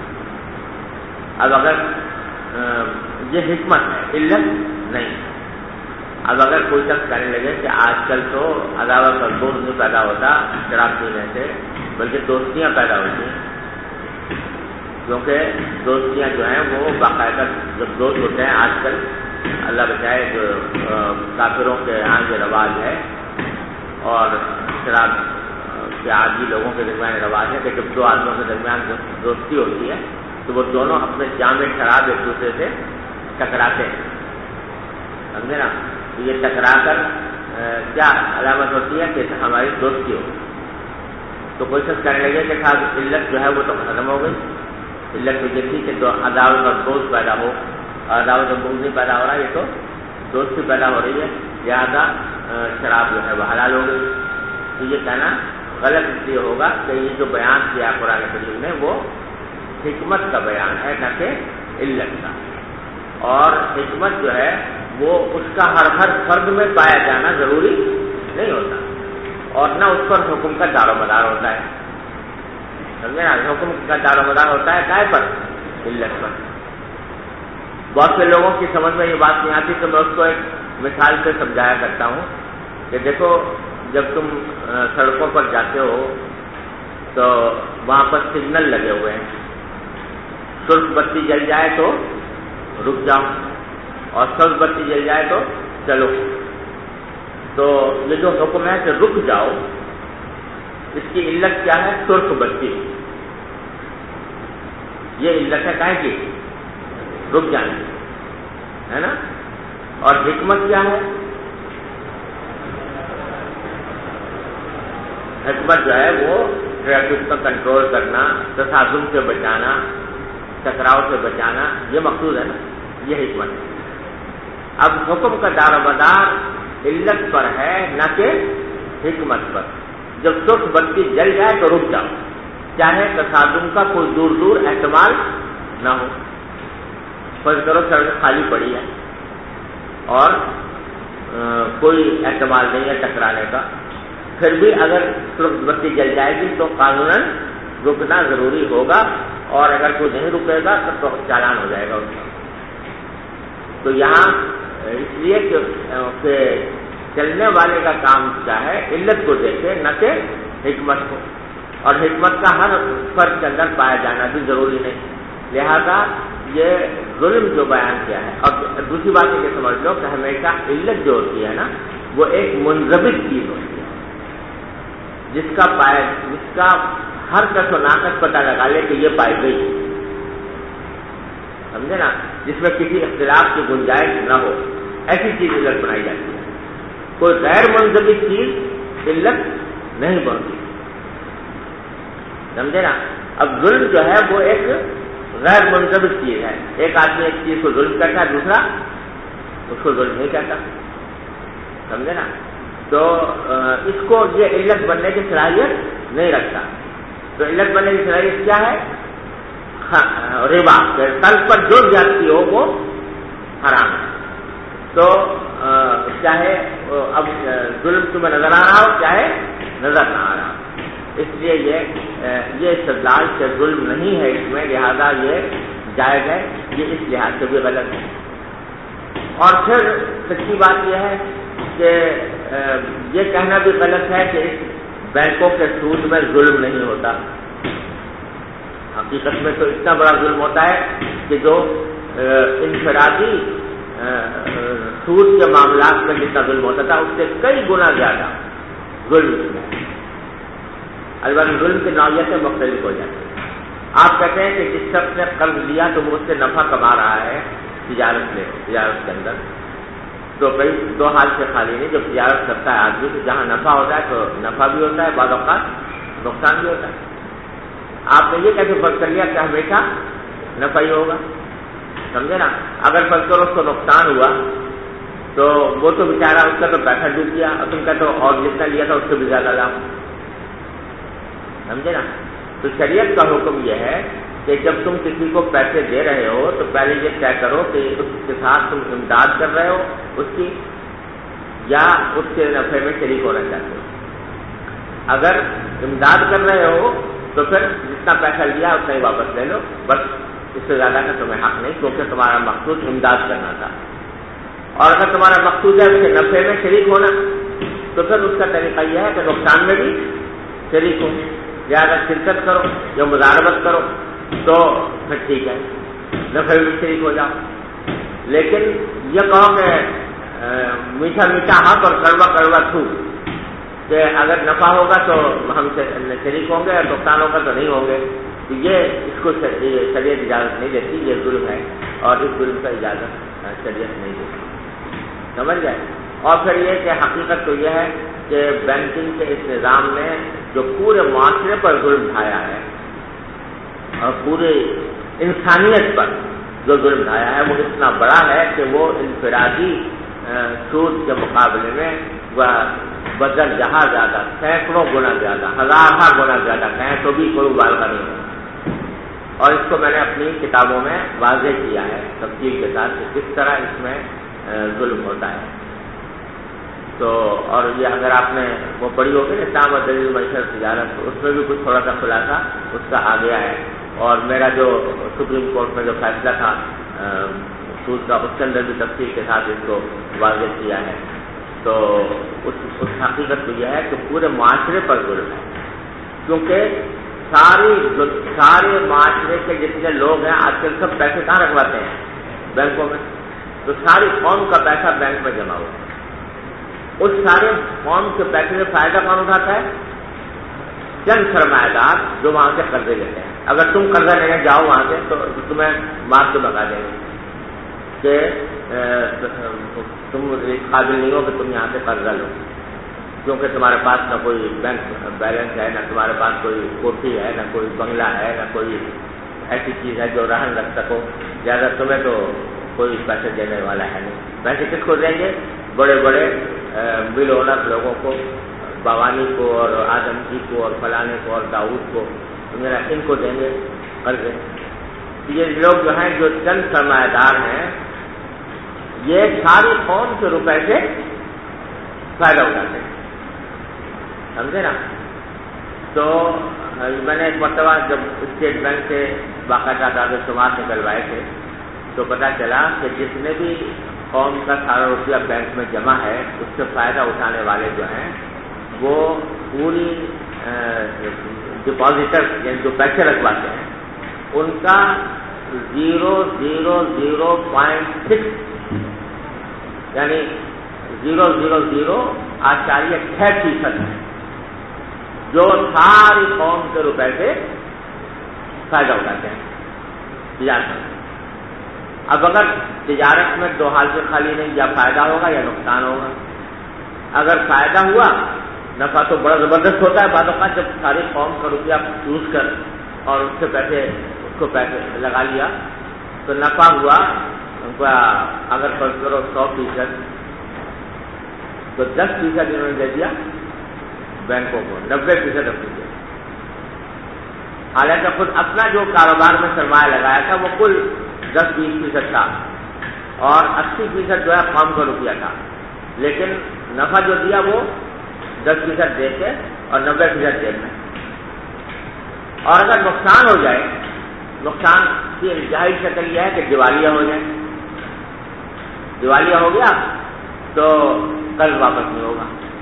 اب اگر یہ حکمت ہے، علت نہیں. اب اگر کوئی شخص کہنے لگے کہ آج کل تو عداوت اور بغض نہیں پیدا ہوتا شراب پینے سے، بلکہ دوستیاں پیدا ہوتی ہیں، کیونکہ دوستیاں جو ہیں وہ باقاعدہ جب دوست ہوتے ہیں آج کل اللہ بچائے جو کافروں کے یہاں یہ رواج ہے اور شراب کے عادی لوگوں کے درمیان رواج ہے کہ جب دو آدمیوں کے درمیان دوستی ہوتی ہے تو وہ دونوں اپنے جامع شراب ایک دوسرے سے ٹکراتے ہیں. سمجھے نا؟ تو یہ ٹکرا کر کیا علامت ہوتی ہے کہ ہماری دوستی ہو. تو کوئی شخص کہنے لگے کہ صاحب علت جو ہے وہ تو ختم ہو گئی. علت تو یہ تھی کہ جو عداوت اور بغض پیدا ہو، عداوت اور بغض نہیں پیدا ہو رہا، یہ تو دوستی پیدا ہو رہی ہے، لہٰذا شراب جو ہے وہ حلال ہو گئی. تو یہ کہنا غلط اس لیے ہوگا کہ یہ جو بیان کیا قرآن کریم نے وہ حکمت کا بیان ہے نہ کہ علت کا. اور حکمت جو ہے وہ اس کا ہر فرد میں پایا جانا ضروری نہیں ہوتا، اور نہ اس پر حکم کا دار و مدار ہوتا ہے. سمجھے نا؟ حکم کا دار و مدار ہوتا ہے کائے پر؟ علت پر. بہت سے لوگوں کی سمجھ میں یہ بات نہیں آتی تو میں اس کو ایک مثال سے سمجھایا کرتا ہوں کہ دیکھو جب تم سڑکوں پر جاتے ہو تو وہاں پر سگنل لگے ہوئے ہیں. سرخ بتی جل جائے تو رک جاؤ اور سبز بتی جل جائے تو چلو. تو یہ جو حکم ہے کہ رک جاؤ، اس کی علت کیا ہے؟ سرخ بتی. یہ علت ہے کائے کی؟ رک جانے ہے نا. اور حکمت کیا ہے؟ حکمت جو ہے وہ ٹریفک کا کنٹرول کرنا، تصادم سے بچانا، ٹکراؤ سے بچانا، یہ مقصود ہے نا، یہ حکمت ہے. اب حکم کا دار و مدار علت پر ہے نہ کہ حکمت پر. جب سرخ بتی جل جائے تو رک جاؤ، چاہے تصادم کا کوئی دور دور احتمال نہ ہو. فرض کرو سڑک خالی پڑی ہے اور کوئی احتمال نہیں ہے ٹکرانے کا، پھر بھی اگر سرخ بتی جل جائے گی تو قانوناً رکنا ضروری ہوگا، اور اگر کوئی نہیں رکے گا تو چالان ہو جائے گا اس کا. تو یہاں اس لیے کہ چلنے والے کا کام کیا ہے؟ علت کو دیکھے نہ کہ حکمت کو. اور حکمت کا ہر فرد کے اندر پایا جانا بھی ضروری نہیں. لہذا یہ ظلم جو بیان کیا ہے. اور دوسری بات یہ سمجھ لو کہ ہمیشہ علت جو ہوتی ہے نا وہ ایک منضبط چیز ہوتی ہے جس کا ہر کس و ناقص پتہ لگا لے کہ یہ پائی گئی. سمجھے نا؟ جس میں کسی اختلاف کی گنجائش نہ ہو، ایسی چیز علت بنائی جاتی ہے. کوئی غیر منضبط چیز علت نہیں بنتی. سمجھے نا؟ اب ظلم جو ہے وہ ایک غیر منضبط چیز ہے. ایک آدمی ایک چیز کو ظلم کرتا ہے، دوسرا اس کو ظلم نہیں کرتا. سمجھے نا؟ تو اس کو یہ علت بننے کی صلاحیت نہیں رکھتا. تو علت بننے کی صلاحیت کیا ہے؟ ربا. کل پر جو زیادتی ہو وہ حرام ہے. تو چاہے اب ظلم تمہیں نظر آ رہا ہو چاہے نظر نہ آ رہا ہو. اس لیے یہ استدلال سے ظلم نہیں ہے اس میں، لہذا یہ جائز ہے. یہ اس لحاظ سے بھی غلط ہے. اور پھر سچی بات یہ ہے کہ یہ کہنا بھی غلط ہے کہ اس بینکوں کے سود میں ظلم نہیں ہوتا. حقیقت میں تو اتنا بڑا ظلم ہوتا ہے کہ جو انفرادی سود کے معاملات میں جتنا ظلم ہوتا تھا اس سے کئی گنا زیادہ ظلم ہے. البتہ ظلم کی نوعیتیں مختلف ہو جاتی ہیں. آپ کہتے ہیں کہ جس شخص نے قرض لیا تو وہ اس سے نفع کما رہا ہے تجارت کے اندر، تو بھائی دو حال سے خالی نہیں. جب تجارت کرتا ہے آدمی تو جہاں نفع ہوتا ہے تو نفع بھی ہوتا ہے، بعض اوقات نقصان بھی ہوتا ہے. آپ نے یہ کیسے فرض کر لیا کہ ہمیشہ نفع ہی ہوگا؟ سمجھے نا؟ اگر فرض کرو اس کو نقصان ہوا تو وہ تو بیچارہ اس کا تو پیسہ ڈوب گیا اور تم کہتے ہو اور جتنا لیا تھا اس سے بھی زیادہ لاؤ. سمجھے نا؟ تو شریعت کا حکم یہ ہے کہ جب تم کسی کو پیسے دے رہے ہو تو پہلے یہ طے کرو کہ اس کے ساتھ تم امداد کر رہے ہو اس کی یا اس کے نفع میں شریک ہونا چاہتے ہو. اگر امداد کر رہے ہو تو پھر جتنا پیسہ لیا اتنا ہی واپس لے لو, بس اس سے زیادہ کا تمہیں حق نہیں, کیونکہ تمہارا مقصود امداد کرنا تھا. اور اگر تمہارا مقصود ہے اس کے نفع میں شریک ہونا تو پھر اس کا طریقہ یہ ہے کہ نقصان میں بھی شریک ہو, یا اگر شرکت کرو یا مضاربت کرو تو پھر ٹھیک ہے, نفع میں بھی شریک ہو جاؤ. لیکن یہ کہو کہ میٹھا میٹھا حق اور کڑوا کڑوا تھو, کہ اگر نفع ہوگا تو ہم شریک ہوں گے اور نقصان ہوگا تو نہیں ہوں گے, تو یہ اس کو شریعت اجازت نہیں دیتی, یہ ظلم ہے اور اس ظلم کا اجازت شریعت نہیں دیتی. سمجھ گئے؟ اور پھر یہ کہ حقیقت تو یہ ہے کہ بینکنگ کے اس نظام نے جو پورے معاشرے پر ظلم ڈھایا ہے اور پورے انسانیت پر جو ظلم ڈھایا ہے وہ اتنا بڑا ہے کہ وہ انفرادی سود کے مقابلے میں بدل جہاں زیادہ, سینکڑوں گنا زیادہ, ہزارہ گنا زیادہ کہیں تو بھی کوئی مبالغہ نہیں ہے. اور اس کو میں نے اپنی کتابوں میں واضح کیا ہے تفصیل کے ساتھ کہ کس طرح اس میں ظلم ہوتا ہے. تو اور یہ اگر آپ نے وہ پڑھی ہوگی نا اسلام اور دلیل معیشت تجارت, تو اس میں بھی کچھ تھوڑا سا خلاصہ اس کا آ گیا ہے. اور میرا جو سپریم کورٹ میں جو فیصلہ تھا سود کا, اس کے اندر بھی تفصیل کے ساتھ اس کو واضح کیا ہے. تو اس حقیقت تو یہ ہے کہ پورے معاشرے پر ظلم ہے, کیونکہ سارے معاشرے کے جتنے لوگ ہیں آج کل سب پیسے کہاں رکھواتے ہیں؟ بینکوں میں. تو ساری قوم کا پیسہ بینک میں جمع ہوا, اس سارے قوم کے پیسے میں فائدہ کون اٹھاتا ہے؟ چند سرمایہ دار جو وہاں سے قرضے لیتے ہیں. اگر تم قرضہ لینے جاؤ وہاں سے تو تمہیں مار کے بھگا دیں گے کہ تم قابل نہیں ہو کہ تم یہاں سے قرضہ لو, کیونکہ تمہارے پاس نہ کوئی بینک بیلنس ہے, نہ تمہارے پاس کوئی کوٹھی ہے, نہ کوئی بنگلہ ہے, نہ کوئی ایسی چیز ہے جو رہن رکھ سکو. زیادہ تمہیں تو کوئی پیسے دینے والا ہے نہیں. پیسے کس کو دیں گے؟ بڑے بڑے مل اونر لوگوں کو, بوانی کو اور آدم جی کو اور فلانے کو اور داؤد کو, میرا ان کو دیں گے قرضے. یہ لوگ جو ہیں جو چند سرمایہ دار ہیں یہ ساری قوم کے روپے سے فائدہ اٹھاتے ہیں. سمجھے نا؟ تو میں نے ایک مرتبہ جب اسٹیٹ بینک سے باقاعدہ دعوے شمار نکلوائے تھے تو پتا چلا کہ جتنے بھی قوم کا سارا روپیہ بینک میں جمع ہے اس سے فائدہ اٹھانے والے جو ہیں وہ پوری ڈپازیٹر یعنی جو پیسے رکھواتے ہیں ان کا 0.006 یعنی 0.006% ہے جو ساری قوم کے روپے سے فائدہ اٹھاتے ہیں تجارت میں. اب اگر تجارت میں دو حال سے خالی نہیں, یا فائدہ ہوگا یا نقصان ہوگا. اگر فائدہ ہوا نفع تو بڑا زبردست ہوتا ہے بعض اوقات, جب ساری قوم کا روپیہ چوز کر اور اس سے پیسے اس کو پیسے لگا لیا تو نفع ہوا. اگر فرض کرو 100% تو 10% انہوں نے دے دیا بینکوں کو, 90% اپنی دیا. حالانکہ خود اپنا جو کاروبار میں سرمایہ لگایا تھا وہ کل 10-20% تھا اور 80% جو ہے قوم کا روپیہ تھا, لیکن نفع جو دیا وہ 10% دے کے اور 90% دے میں. اور اگر نقصان ہو جائے, نقصان کی انتہائی شکل یہ ہے کہ دیوالیہ ہو جائے. دیوالیہ ہو گیا تو قرض واپس نہیں ہوگا.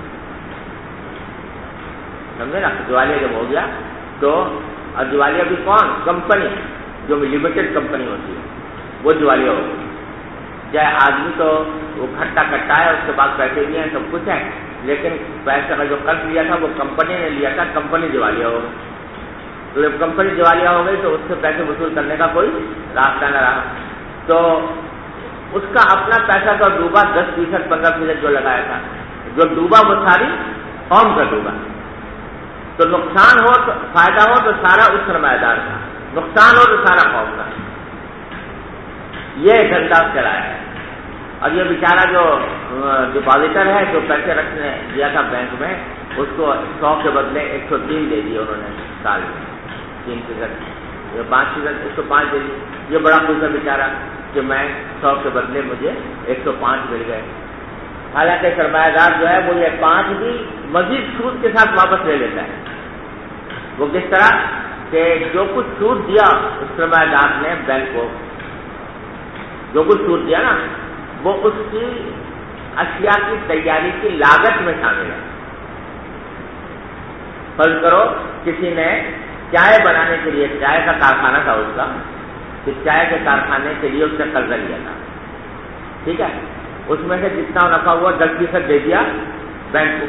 سمجھے نا؟ دیوالیہ جب ہو گیا تو, اور دیوالیہ بھی کون؟ کمپنی جو لمیٹڈ کمپنی ہوتی ہے وہ دیوالیہ ہوگی. چاہے آدمی تو وہ کھٹا کٹا ہے, اس کے پاس پیسے بھی ہیں, سب کچھ ہے, لیکن پیسے کا جو قرض لیا تھا وہ کمپنی نے لیا تھا, کمپنی دیوالیہ ہو گئی. تو جب کمپنی دیوالیہ ہو گئی تو اس سے پیسے وصول کرنے کا کوئی راستہ نہ رہا. تو اس کا اپنا پیسہ تو ڈوبا, 10%-15% جو لگایا تھا, جو ڈوبا وہ ساری قوم کا ڈوبا. تو نقصان ہو تو فائدہ ہو تو سارا اس سرمایہ دار کا, نقصان ہو تو سارا قوم کا. یہ دھندا چلایا ہے. اور یہ بیچارہ جو ڈپازیٹر ہے جو پیسے رکھنے دیا تھا بینک میں، اس کو 100 کے بدلے 103 دے دیے انہوں نے سال میں، 3%، 5%، 105 دے دی. یہ بڑا خوش ہے بیچارہ کہ میں 100 کے بدلے مجھے 105 مل گئے. حالانکہ سرمایہ دار جو ہے وہ یہ 5 بھی مزید سود کے ساتھ واپس لے لیتا ہے. وہ کس طرح کہ جو کچھ سود دیا اس سرمایہ دار نے بینک کو، جو کچھ سود دیا نا وہ اس کی اشیاء کی تیاری کی لاگت میں شامل ہے. فرض کرو کسی نے چائے بنانے کے لیے، چائے کا کارخانہ تھا اس کا، کہ چائے کے کارخانے کے لیے اس نے قرضہ لیا تھا، ٹھیک ہے، اس میں سے جتنا نفع ہوا 10% دے دیا بینک کو.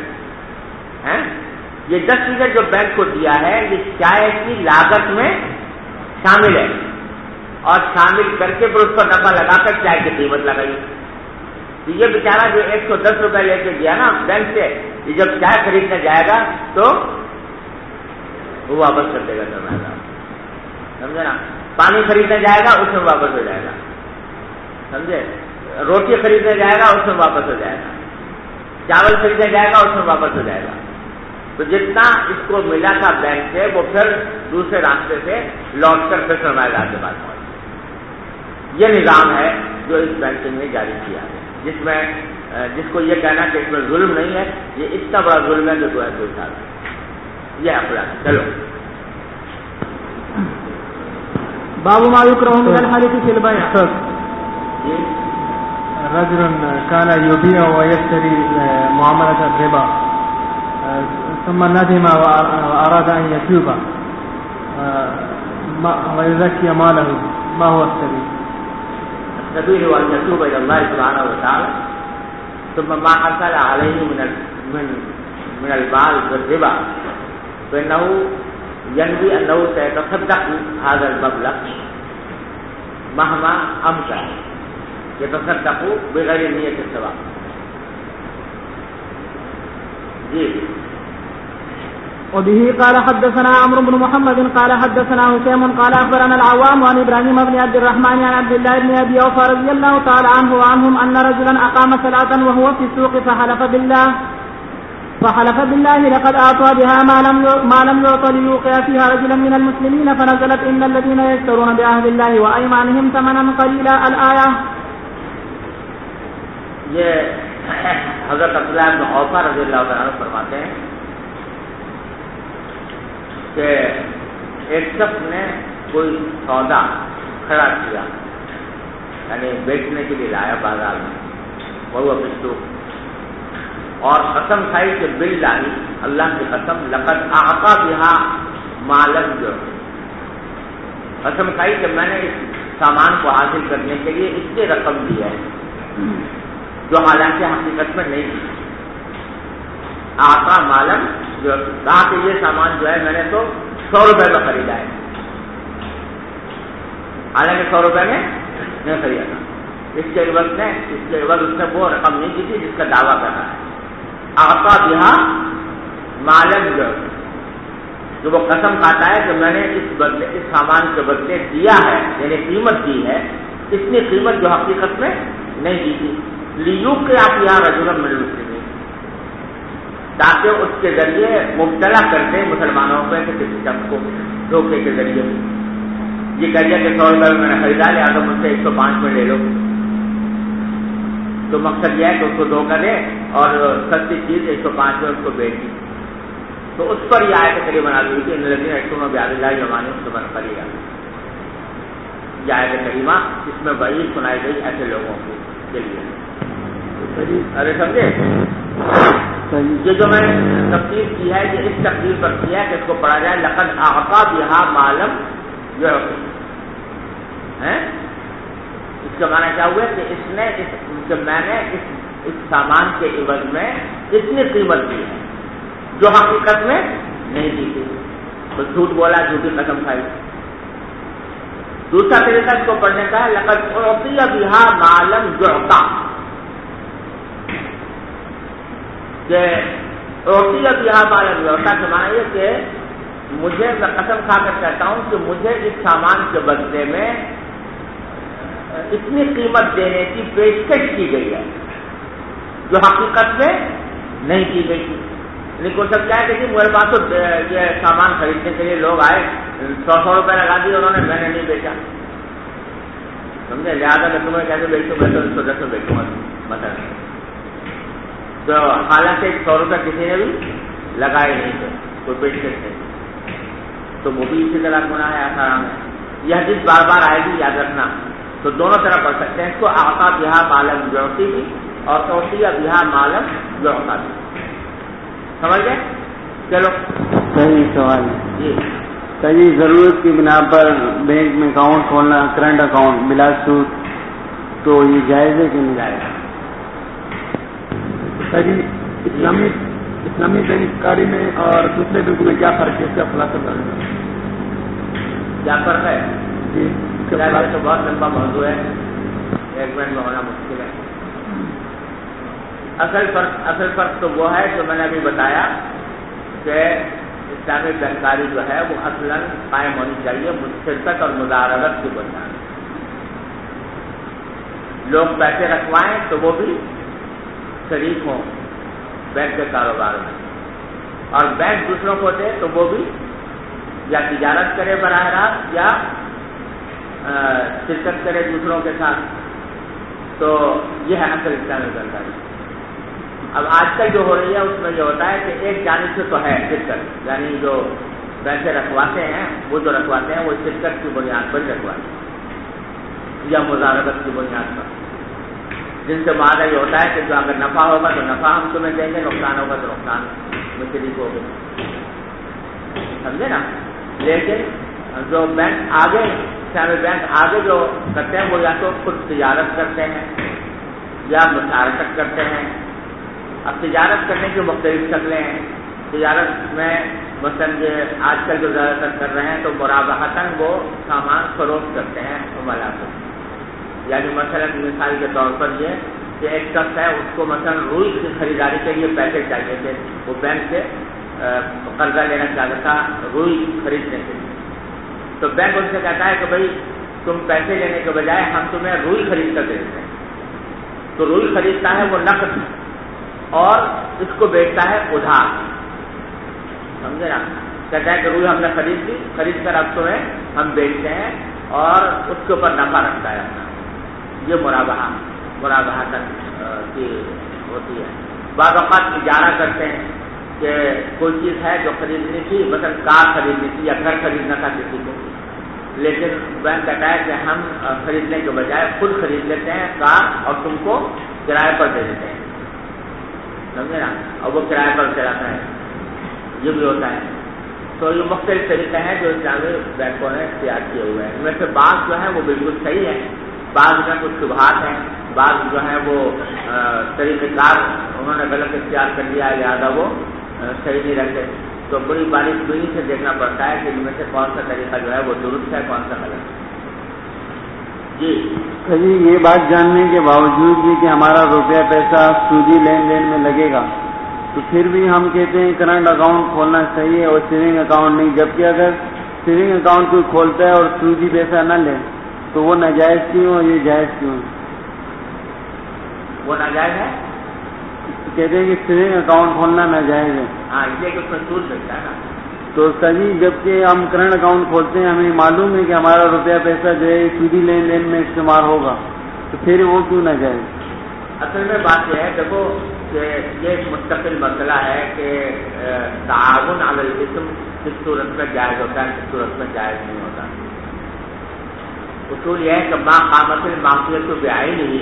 یہ 10% جو بینک کو دیا ہے یہ چائے کی لاگت میں شامل ہے، اور شامل کر کے پھر اس پر نفع لگا کر چائے کی قیمت لگائی. تو یہ بیچارہ جو 110 روپے لے کے گیا نا بینک سے، یہ جب چائے خریدنے جائے گا تو وہ واپس کر دے گا سرمایہ دار، سمجھے نا. پانی خریدنے جائے گا اس میں واپس ہو جائے گا، سمجھے. روٹی خریدنے جائے گا اس میں واپس ہو جائے گا، چاول خریدنے جائے گا اس میں واپس ہو جائے گا. تو جتنا اس کو ملا تھا بینک سے وہ پھر دوسرے راستے سے لوٹ کر پھر سرمایہ دار کے پاس پہنچا. یہ نظام ہے جو اس بینکنگ نے جاری کیا ہے، جس کو یہ کہنا کہ اس میں ظلم نہیں ہے، یہ اتنا بڑا ظلم ہے جو ہے کوئی سال. یہ اخلاق. چلو باب ما يكره من الحلف في البيع. رجل كان يبيع ويشتري معاملة الربا ثم ندم وأراد أن يتوب ويزكي ماله، ما هو السبيل؟ السبيل هو أن يتوب إلى الله سبحانه وتعالى ثم ما حصل عليه من المال بالربا فإنه ينوي أنه سيتصدق هذا المبلغ مهما أمكن، يتصدق بغير نية الثواب. جی. وبه قال حدثنا عمرو بن محمد قال حدثنا هشام قال أخبرنا العوام عن إبراهيم بن عبد الرحمن عن عبد الله بن أبي أوفى رضي الله تعالى عنه وعنهم أن رجلا أقام صلاة وهو في السوق فحلف بالله لقد أعطى بها ما لم يعط ليوقع فيها رجلا من المسلمين فنزلت إن الذين يشترون بعهد الله وأيمانهم ثمنا قليلا الآية. یہ حضرت عبداللہ بن اوفا رضی اللہ عنہ فرماتے ہیں کہ ایک شخص نے کوئی سودا کھڑا کیا، یعنی بیچنے کے لیے لایا بازار میں، وہ پشتو، اور قسم کھائی کہ باللہ اللہ کی قسم لقد اعطى بها ما لم يعط، قسم کھائی کہ میں نے اس سامان کو حاصل کرنے کے لیے اس کی رقم دی ہے جو حالانکہ حقیقت میں نہیں دی. آقا معلوم جو کہا کہ یہ سامان جو ہے میں نے تو 100 روپے میں خریدا ہے، حالانکہ 100 روپے میں نہیں خریدا تھا. اس کے عوض اس نے وہ رقم نہیں دی تھی جس کا دعویٰ کر رہا ہے. آقا بہا معلوم جو وہ قسم کھاتا ہے کہ میں نے اس سامان کے بدلے دیا ہے، یعنی قیمت دی ہے، اتنی قیمت جو حقیقت میں نہیں دی تھی. لیو کے آپ یہاں رجل من المسلمین، تاکہ اس کے ذریعے مبتلا کر دیں مسلمانوں پہ کہ کسی شخص کو دھوکے کے ذریعے یہ کہہ دیا کہ 100 روپئے میں نے خریدا لیا تو مجھ سے 105 میں لے لو. تو مقصد یہ ہے کہ اس کو دھوکہ دے اور سستی چیز 105 میں اس کو بیچ دی. تو اس پر یہ آیت کریمہ نازل ہوئی کہ ان الذین یشترون بعہد اللہ وایمانہم ثمنا قلیلا. یہ آیت کریمہ اس میں وعید سنائی گئی ایسے لوگوں کے لیے. ارے سمجھے، یہ جو میں نے تفسیر کی ہے یہ اس تقدیر پر کی ہے کہ اس کو پڑھا جائے لقد اعطى بها ما لم يعط. اس کا معنی کیا ہوا کہ میں نے اس سامان کے عوض میں اتنی قیمت دی ہے جو حقیقت میں نہیں دی تھی. تو جھوٹ بولا، جھوٹی قسم کھائی. دوسرا طریقہ اس کو پڑھنے کا ہے لقد اعطي بها ما لم يعط، کہ اعطي بها ما لم يعط کا معنی یہ کہ مجھے، میں قسم کھا کر کہتا ہوں کہ مجھے اس سامان کے بدلے میں اتنی قیمت دینے کی پیشکش کی گئی ہے. جو حقیقت میں نہیں کی گئی تھی. لیکن ہو سکتا ہے کہ میرے پاس تو یہ سامان خریدنے کے لیے لوگ آئے, 100 روپے لگا دیے انہوں نے, میں نے نہیں بیچا, سمجھے, لہٰذا میں تمہیں کیسے بیچوں, میں تو 110 میں بیچوں گا مثلا. تو حالانکہ 100 روپے کسی نے بھی لگائے نہیں تھے, کوئی بیچتے تھے, تو وہ بھی اسی طرح گناہ ہے, آسان ہے. یہ حدیث بار بار آئے گی, یاد رکھنا. تو دونوں طرح پڑھ سکتے ہیں اس کو, آقا بہا مالم جوڑتی بھی اور توسیع بہا مالم جوڑتا بھی. سمجھ گئے؟ چلو صحیح سوال ہے جی. صحیح, ضرورت کی بنا پر بینک میں اکاؤنٹ کھولنا, کرنٹ اکاؤنٹ بلا سود, تو یہ جائز ہے کہ نہیں جائز؟ صحیح, اسلامی بینک کاری میں اور دوسرے بینک میں کیا فرق ہے, اس کا خلاصہ کریں گے. کیا فرق ہے؟ جی تو بہت لمبا موضوع ہے, 1 منٹ میں ہونا مشکل ہے. اصل فرق تو وہ ہے جو میں نے ابھی بتایا کہ اسلامی بینکاری جو ہے وہ اصلاً قائم ہونی چاہیے مشرکت اور مداربت کی بنیاد. لوگ پیسے رکھوائیں تو وہ بھی شریک ہوں بینک کے کاروبار میں, اور بینک دوسروں کو دے تو وہ بھی یا تجارت کرے براہ راست یا شرکت کرے دوسروں کے ساتھ. تو یہ ہے اصل اسلامی بینکاری. اب آج کل جو ہو رہی ہے اس میں یہ ہوتا ہے کہ ایک جانب سے تو ہے شرکت, یعنی جو پیسے رکھواتے ہیں وہ جو رکھواتے ہیں وہ شرکت کی بنیاد پر رکھواتے ہیں یا مزاربت کی بنیاد پر, جن سے معاہدہ یہ ہوتا ہے کہ جو اگر نفع ہوگا تو نفع ہم تمہیں دیں گے, نقصان ہوگا تو نقصان میں شریک ہوگے, سمجھے نا. لیکن جو بینک آگے, اسلامی بینک آگے جو کرتے ہیں وہ یا تو خود تجارت کرتے ہیں یا مشارکت کرتے ہیں. اب تجارت کرنے کی مختلف شکلیں ہیں. تجارت میں مثلاً آج کل جو زیادہ تر کر رہے ہیں تو مرابحتاً وہ سامان فروخت کرتے ہیں عملا کو. یعنی مثلاً مثال کے طور پر یہ کہ ایک شخص ہے, اس کو مثلاً روئی کی خریداری کے لیے پیسے چاہیے تھے, وہ بینک سے قرضہ لینا چاہتا تھا روئی خریدنے کے لیے. تو بینک ان سے کہتا ہے کہ بھائی تم پیسے لینے کے بجائے ہم تمہیں روئی خرید کر دے دیتے ہیں. تو روئی خریدتا ہے وہ نقد اور اس کو بیچتا ہے ادھار, سمجھے نا. کہتا ہے کہ روئی ہم نے خرید لی, خرید کر اب تمہیں ہم بیچتے ہیں اور اس کے اوپر نفع رکھتا ہے اپنا. یہ مرابحہ کی ہوتی ہے. بعض اوقات اجارہ کرتے ہیں کہ کوئی چیز ہے جو خریدنی تھی, مثلا کار خریدنی تھی یا گھر خریدنا تھا کسی کو, لیکن بینک کہتا ہے کہ ہم خریدنے کے بجائے خود خرید لیتے ہیں کار اور تم کو کرائے پر دے دیتے ہیں, سمجھے نا, اور وہ کرائے پر چلاتا ہے. یہ بھی ہوتا ہے. تو یہ مختلف طریقے ہیں جو اسلامی بینکوں نے اختیار کیے ہوئے ہیں. ان میں سے بعض جو ہیں وہ بالکل صحیح ہیں, بعض میں کچھ شبہات ہیں, بعض جو ہیں وہ طریقہ کار انہوں نے غلط اختیار کر لیا, لہٰذا وہ صحیح نہیں رکھتے. تو بڑی باریک بینی سے دیکھنا پڑتا ہے کہ ان میں سے کون سا طریقہ جو ہے وہ درست ہے, کون سا غلط ہے. جی یہ بات جاننے کے باوجود بھی کہ ہمارا روپیہ پیسہ سودی لین دین میں لگے گا, تو پھر بھی ہم کہتے ہیں کرنٹ اکاؤنٹ کھولنا صحیح ہے اور سیونگ اکاؤنٹ نہیں, جبکہ اگر سیونگ اکاؤنٹ کوئی کھولتا ہے اور سودی پیسہ نہ لے تو وہ ناجائز کیوں اور یہ جائز کیوں؟ وہ ناجائز ہے, کہتے ہیں کہ سیونگ اکاؤنٹ کھولنا ناجائز ہے. ہاں, اس لیے کہ اس میں سود ملتا ہے نا. تو صحیح, جبکہ ہم کرنٹ اکاؤنٹ کھولتے ہیں, ہمیں معلوم ہے کہ ہمارا روپیہ پیسہ جو ہے سودی لین دین میں استعمال ہوگا, تو پھر وہ کیوں ناجائز؟ اصل میں بات یہ ہے, دیکھو کہ یہ ایک مستقل مسئلہ ہے کہ تعاون علی الاسم کس صورت میں جائز ہوتا ہے, کس صورت میں جائز نہیں ہوتا. اصول یہ ہے کہ ما قامت المعصیت بعینہ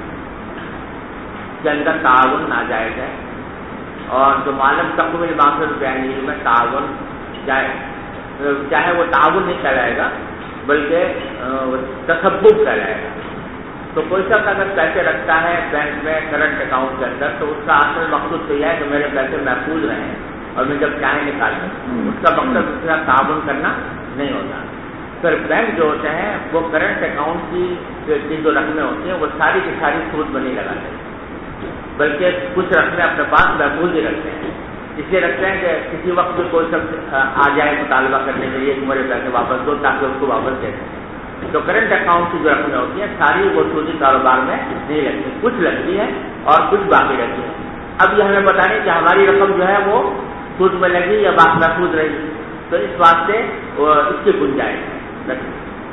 کے اندر تعاون ناجائز ہے, اور جو معلوم تقوم المعصیت بعینہ میں تعاون جائز, چاہے وہ تعاون نہیں کہلائے گا بلکہ تسبب کہلائے گا. تو کوئی شخص اگر پیسے رکھتا ہے بینک میں کرنٹ اکاؤنٹ کے اندر, تو اس کا اصل مقصود تو یہ ہے کہ میرے پیسے محفوظ رہیں اور میں جب چاہیں نکال لوں. اس کا مقصد اس کا تعاون کرنا نہیں ہوتا. پھر بینک جو ہوتے ہیں وہ کرنٹ اکاؤنٹ کی جو رقمیں ہوتی ہیں وہ ساری کی ساری سود میں نہیں لگاتے, بلکہ کچھ رقمیں اپنے پاس محفوظ ہی رکھتے ہیں. اس لیے رکھتے ہیں کہ کسی وقت کوئی شخص آ جائے مطالبہ کرنے کے لیے کہ میرے پیسے واپس دو, تاکہ اس کو واپس دے دیں. تو کرنٹ اکاؤنٹ کی جو رقمیں ہوتی ہیں ساری وہ سودی کاروبار میں نہیں لگتی, کچھ لگتی ہے اور کچھ باقی رکھی ہے. اب یہ ہمیں پتا نہیں کہ ہماری رقم جو ہے وہ سود میں لگی یا باقی محفوظ رہی، تو اس واسطے اس کی گنجائش رکھی.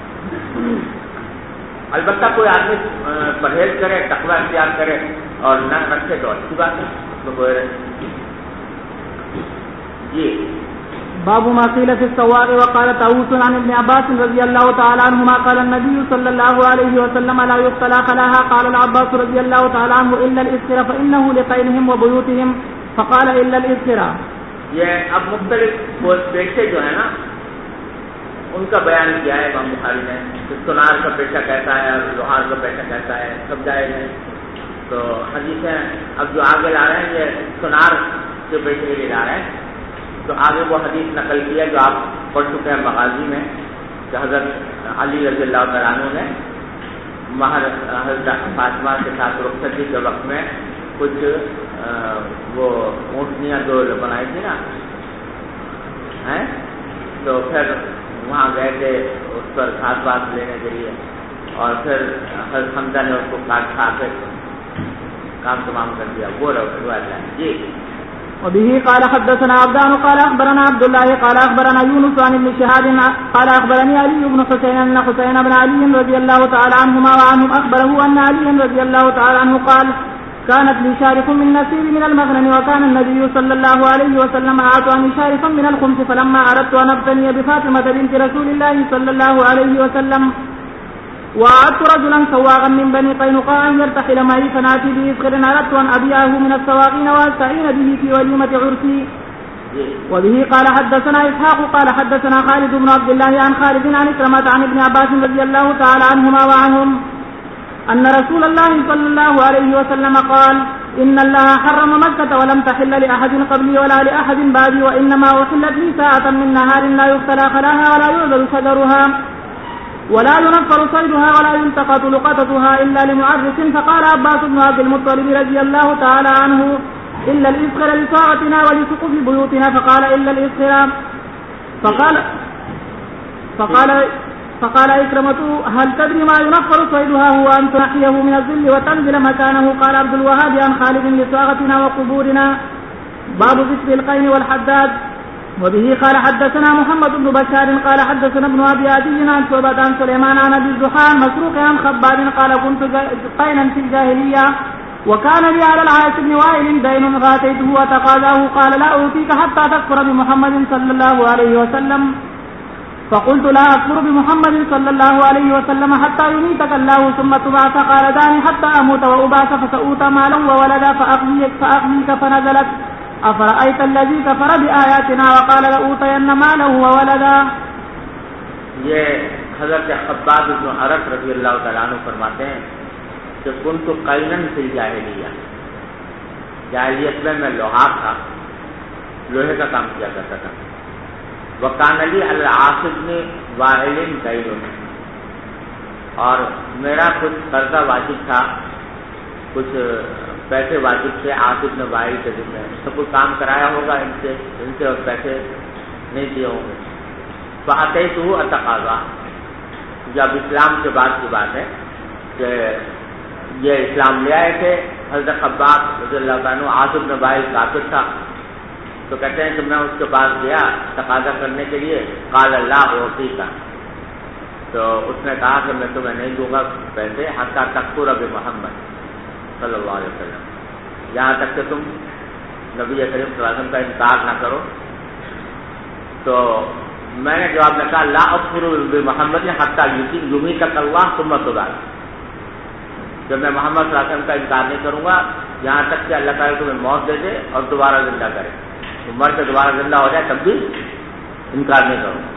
البتہ کوئی آدمی پرہیز کرے، تقوی اختیار کرے اور نہ رکھے تو اچھی بات ہے، تو کوئی جی. باب ما قيل في السواق. وقال طاووس عن ابن عباس رضي الله تعالى عنهما قال النبي صلى الله عليه وسلم لا يقتلى خلاها. قال العباس رضي الله تعالى عنه إلا الإسخر فإنه لقينهم وبيوتهم فقال إلا الإسخر. یہ اب مختلف پیشے جو ہیں نا ان کا بیان کیا ہے امام بخاری نے، سونار کا پیشہ کیسا ہے اور لوہار کا پیشہ کیسا ہے، سب جائز ہے. تو حدیثیں اب جو آگے لا رہے ہیں یہ سونار کے پیشے کے لیے لا رہے ہیں. تو آگے وہ حدیث نقل کی ہے جو آپ پڑھ چکے ہیں مغازی میں، کہ حضرت علی رضی اللہ تعالیٰ عنہ نے مہر حضرت فاطمہ کے ساتھ رخصتی کے وقت میں کچھ وہ اونٹنیاں جو بنائی تھی نا، تو پھر وہاں گئے تھے اس پر گھاس واس لینے کے لیے، اور پھر حضرت حمزہ نے اس کو کاٹ کھا کے کام تمام کر دیا. وہ روایت ہے جی. وبه قال حدثنا عبدان قال أخبرنا عبد الله قال أخبرنا يونس عن ابن شهاب قال أخبرني علي بن حسين أن حسين بن علي رضي الله تعالى عنهما وعنهم أخبره أن علي رضي الله تعالى عنه قال كانت لي شارف من نسيب من المغنم وكان النبي صلى الله عليه وسلم أعطاني شارفا من الخمس فلما أردت أن أبتني بفاطمة بنت رسول الله صلى الله عليه وسلم وأعدت رجلا سواغا من بني قينقاع أن يرتحل معي فنأتي بإسخر أردت أن أبيعه من السواقين وأستعين به في وليمة عرسي. وبه قال حدثنا إسحاق قال حدثنا خالد بن عبد الله عن خالد عن إكرمة عن ابن عباس رضي الله تعالى عنهما وعنهم أن رسول الله صلى الله عليه وسلم قال إن الله حرم مكة ولم تحل لأحد قبلي ولا لأحد بعدي وإنما أحلت لي ساعة من نهار لا يختلى خلاها ولا يعذر شجرها ولا ينفر صيدها ولا يلتقط لقطتها إلا لمعرس. فقال عباس بن عبد المطلب رضي الله تعالى عنه إلا الإسخر لساعتنا ولسقف بيوتنا. فقال إلا الإسخر. فقال إكرمة هل تدري ما ينفر صيدها هو أن تنحيه من الذل وتنزل مكانه. قال عبد الوهاب عن خالد لساعتنا وقبورنا. باب ذكر القين والحداد. وبه قال حدثنا محمد بن بشار قال حدثنا ابن أبي عدي عن شعبة عن سليمان عن أبي الزحام مسروق عن خباب قال كنت قينا في الجاهلية وكان لي على العاص بن وائل دين غاتيته وتقاضاه. قال لا أوتيك حتى تكفر بمحمد صلى الله عليه وسلم. فقلت لا أكفر بمحمد صلى الله عليه وسلم حتى يميتك الله ثم تبعث. قال دعني حتى أموت وأبعث فسأوت مالا وولدا فأغنيك. فنزلت أفرأيت الذي كفر بآياتنا وقال لأوتين ماله وولدا. یہ حضرت خباب بن عرق رضی اللہ تعالیٰ عنہ فرماتے ہیں کہ كنت قينا في الجاہلیہ، جاہلیت میں لوہار تھا، لوہے کا کام کیا کرتا تھا. وكان لي على العاص بن وائل دين، اور میرا کچھ قرضہ واجب تھا، کچھ پیسے واجب تھے عاص بن وائل کے ذمہ. تو کوئی کام کرایا ہوگا ان سے اور پیسے نہیں دیے ہوں گے. فأتيته أتقاضى. جب اسلام کے بعد کی بات ہے کہ یہ اسلام لے آئے تھے حضرت خباب رضی اللہ عنہ، عاص بن وائل کافر تھا، تو کہتے ہیں کہ میں اس کے پاس گیا تقاضا کرنے کے لیے. قال لا أعطيك، تو اس نے کہا کہ میں تمہیں نہیں دوں گا پیسے حتیٰ تکفر بمحمد صلی اللہ علیہ وسلم، یہاں تک کہ تم نبی کریم صلی اللہ علیہ وسلم کا انکار نہ کرو. تو میں نے جواب میں کہا لا اکفر بمحمد حتیٰ یمیتک اللہ ثم تبعث، کہ میں محمد صلی اللہ علیہ وسلم کا انکار نہیں کروں گا یہاں تک کہ اللہ تعالیٰ تمہیں موت دے دے اور دوبارہ زندہ کرے. تو مر کے دوبارہ زندہ ہو جائے تب بھی انکار نہیں کروں گا.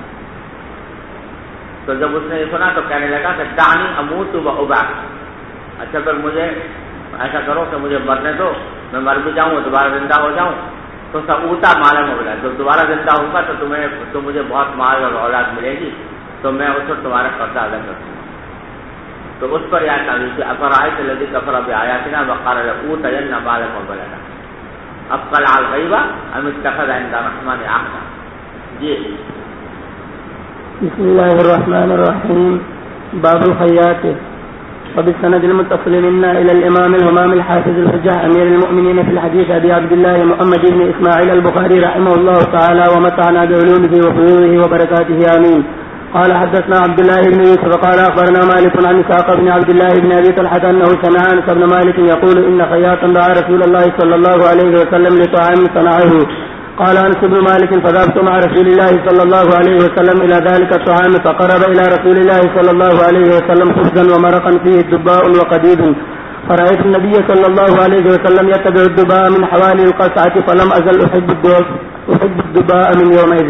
تو جب اس نے یہ سنا تو کہنے لگا کہ دعنی اموت و ابعث، اچھا پھر مجھے ایسا کرو کہ مجھے مرنے دو، میں مر بھی جاؤں دوبارہ زندہ ہو جاؤں. تو سعوتا مالا مولا، جب دوبارہ زندہ ہوں گا تو مجھے بہت مال اور اولاد ملے گی، تو میں اس وقت تمہارا قرضہ ادا کر دوں گا. تو اس پر یاد نازل کہ افرأیت الذی کفر بآیاتنا وقال لأوتین مالا وولدا اطلع الغیب ام اتخذ عند الرحمن عهدا. جی بسم اللہ الرحمن الرحیم. باب الخیاط. وبالسند المتصل منا إلى الإمام الهمام الحافظ الحجة أمير المؤمنين في الحديث أبي عبد الله محمد بن إسماعيل البخاري رحمه الله تعالى ومتعنا بعلومه وفضوله وبركاته آمين. قال حدثنا عبد الله بن يوسف قال أخبرنا مالك عن إسحاق بن عبد الله بن أبي طلحة أنه سمع أنس بن مالك يقول إن خياطا دعا رسول الله صلى الله عليه وسلم لطعام صنعه. قال أنس بن مالك فذهبت مع رسول الله صلى الله عليه وسلم إلى ذلك الطعام فقرب إلى رسول الله صلى الله عليه وسلم خبزا ومرقا فيه دباء وقديد فرأيت النبي صلى الله عليه وسلم يتبع الدباء من حوالي القصعة فلم أزل أحب الدباء من يومئذ.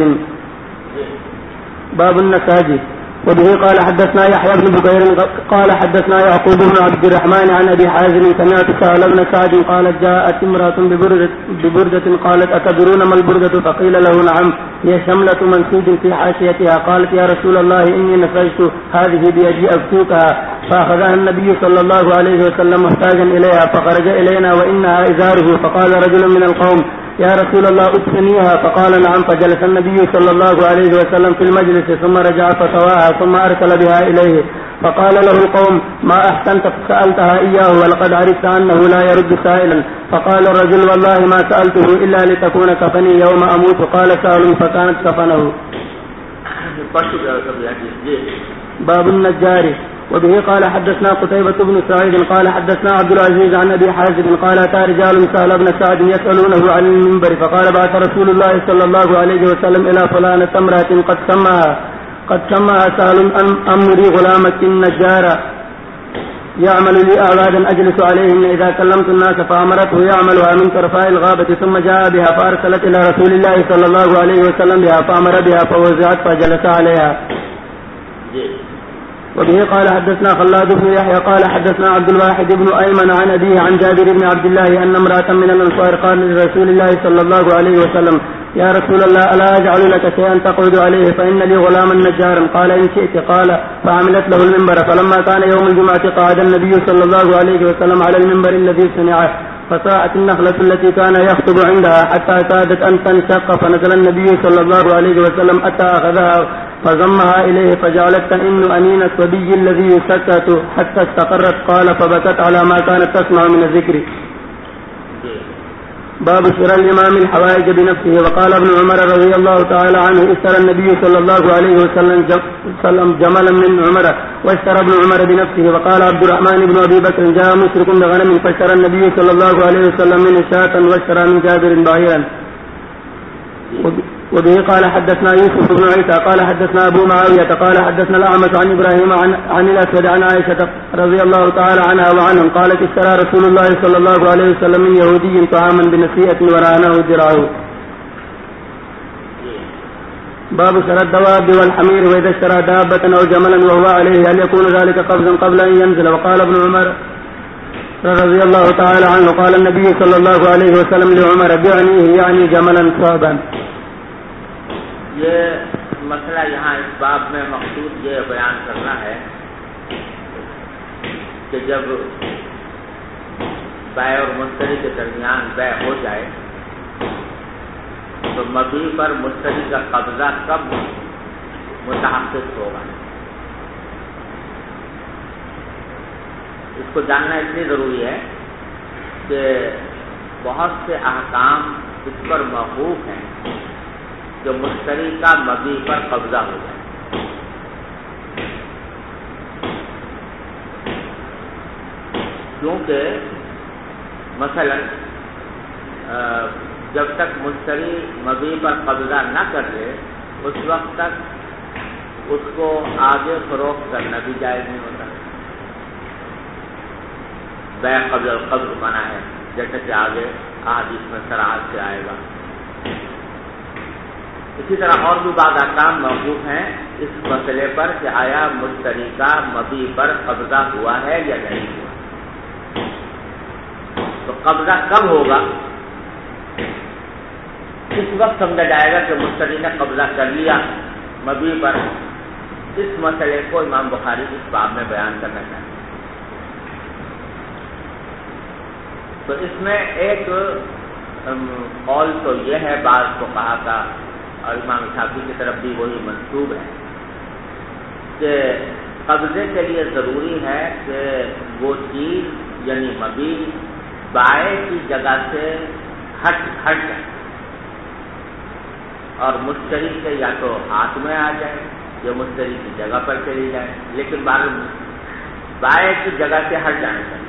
باب النساج. وبه قال حدثنا يحيى بن بكير قال حدثنا يعقوب بن عبد الرحمن عن أبي حازم سمعت سهل بن سعد قالت جاءت امرأة ببردة قالت أتدرون ما البردة فقيل له نعم هي شملة منسوج في حاشيتها. قالت يا رسول الله إني نسجت هذه بيدي أبسوكها فأخذها النبي صلى الله عليه وسلم محتاجا إليها فخرج إلينا وإنها إزاره فقال رجل من القوم يا رسول الله أدفنيها فقال نعم فجلس النبي صلى الله عليه وسلم في المجلس ثم رجع فسواها ثم أرسل بها إليه فقال له القوم ما أحسنت فسألتها إياه ولقد عرفت أنه لا يرد سائلا. فقال الرجل والله ما سألته إلا لتكون كفني يوم أموت. قال سهل فكانت كفنه. باب النجار. وبه قال حدثنا قتيبة بن سعيد قال حدثنا عبد العزيز عن أبي حازم قال أتى رجال سهل بن سعد يسألونه عن المنبر فقال بعث رسول الله صلى الله عليه وسلم إلى فلانة امرأة قد سماها سهل أمري غلامك النجار يعمل لي أعوادا أجلس عليهن إذا كلمت الناس فأمرته يعملها من طرفاء الغابة ثم جاء بها فأرسلت إلى رسول الله صلى الله عليه وسلم بها فأمر بها فوزعت فجلس عليها. وبه قال حدثنا خلاد بن يحيى قال حدثنا عبد الواحد بن أيمن عن أبيه عن جابر بن عبد الله أن امرأة من الأنصار قال لرسول الله صلى الله عليه وسلم يا رسول الله ألا أجعل لك شيئا تقعد عليه فإن لي غلاما نجارا. قال إن شئت. قال فعملت له المنبر فلما كان يوم الجمعة قعد النبي صلى الله عليه وسلم على المنبر الذي صنعه فساءت النخلة التي كان يخطب عندها حتى كادت أن تنشق فنزل النبي صلى الله عليه وسلم حتى أخذها فضمها إليه فجعلت تئن أنين الصبي الذي يسكت حتى استقرت. قال فبكت على ما كانت تسمع من الذكر. باب شراء الإمام الحوائج بنفسه. وقال ابن عمر رضي الله تعالى عنه اشترى النبي صلى الله عليه وسلم جملا من عمر واشترى ابن عمر بنفسه. وقال عبد الرحمن بن أبي بكر جاء مشرك بغنم فاشترى النبي صلى الله عليه وسلم من شاة واشترى من جابر بعيرا. وبه قال حدثنا يوسف بن عيسى قال حدثنا أبو معاوية قال حدثنا الأعمش عن إبراهيم عن الأسود عن عائشة رضي الله تعالى عنها وعنهم قالت اشترى رسول الله صلى الله عليه وسلم من يهودي طعاما بنسيئة ورهنه ذراعه. باب شراء الدواب والحمير وإذا اشترى دابة أو جملا وهو عليه هل يكون ذلك قبضا قبل أن ينزل. وقال ابن عمر رضي الله تعالى عنه قال النبي صلى الله عليه وسلم لعمر بعنيه يعني جملا صعبا. یہ مسئلہ یہاں اس باب میں مقصود یہ بیان کرنا ہے کہ جب بائع اور مشتری کے درمیان بائع ہو جائے تو مبیع پر مشتری کا قبضہ کب متحقق ہوگا. اس کو جاننا اس لیے ضروری ہے کہ بہت سے احکام اس پر موقوف ہیں کہ مشتری کا مبیع پر قبضہ ہو جائے. کیونکہ مثلا جب تک مشتری مبیع پر قبضہ نہ کر لے اس وقت تک اس کو آگے فروخت کرنا بھی جائز نہیں ہوتا. بیع قبض القبض منع ہے جیسے کہ آگے احادیث میں صراحت سے آئے گا. اسی طرح اور بھی بعض احکام موقوف ہیں اس مسئلے پر کہ آیا مشتری کا مبیع پر قبضہ ہوا ہے یا نہیں ہوا. تو قبضہ کب ہوگا اس وقت سمجھا جائے گا کہ مشتری نے قبضہ کر لیا مبیع پر. اس مسئلے کو امام بخاری اس باب میں بیان کرنا چاہتے ہیں. تو اس میں ایک قول تو یہ ہے بعض فقہا کا اور امام شافعی کی طرف بھی وہی منسوب ہے کہ قبضے کے لیے ضروری ہے کہ وہ چیز یعنی مبی بائع کی جگہ سے ہٹ جائے اور مشتری کے یا تو ہاتھ میں آ جائے یا مشتری کی جگہ پر چلی جائے، لیکن بائع کی جگہ سے ہٹ جانے چاہیے،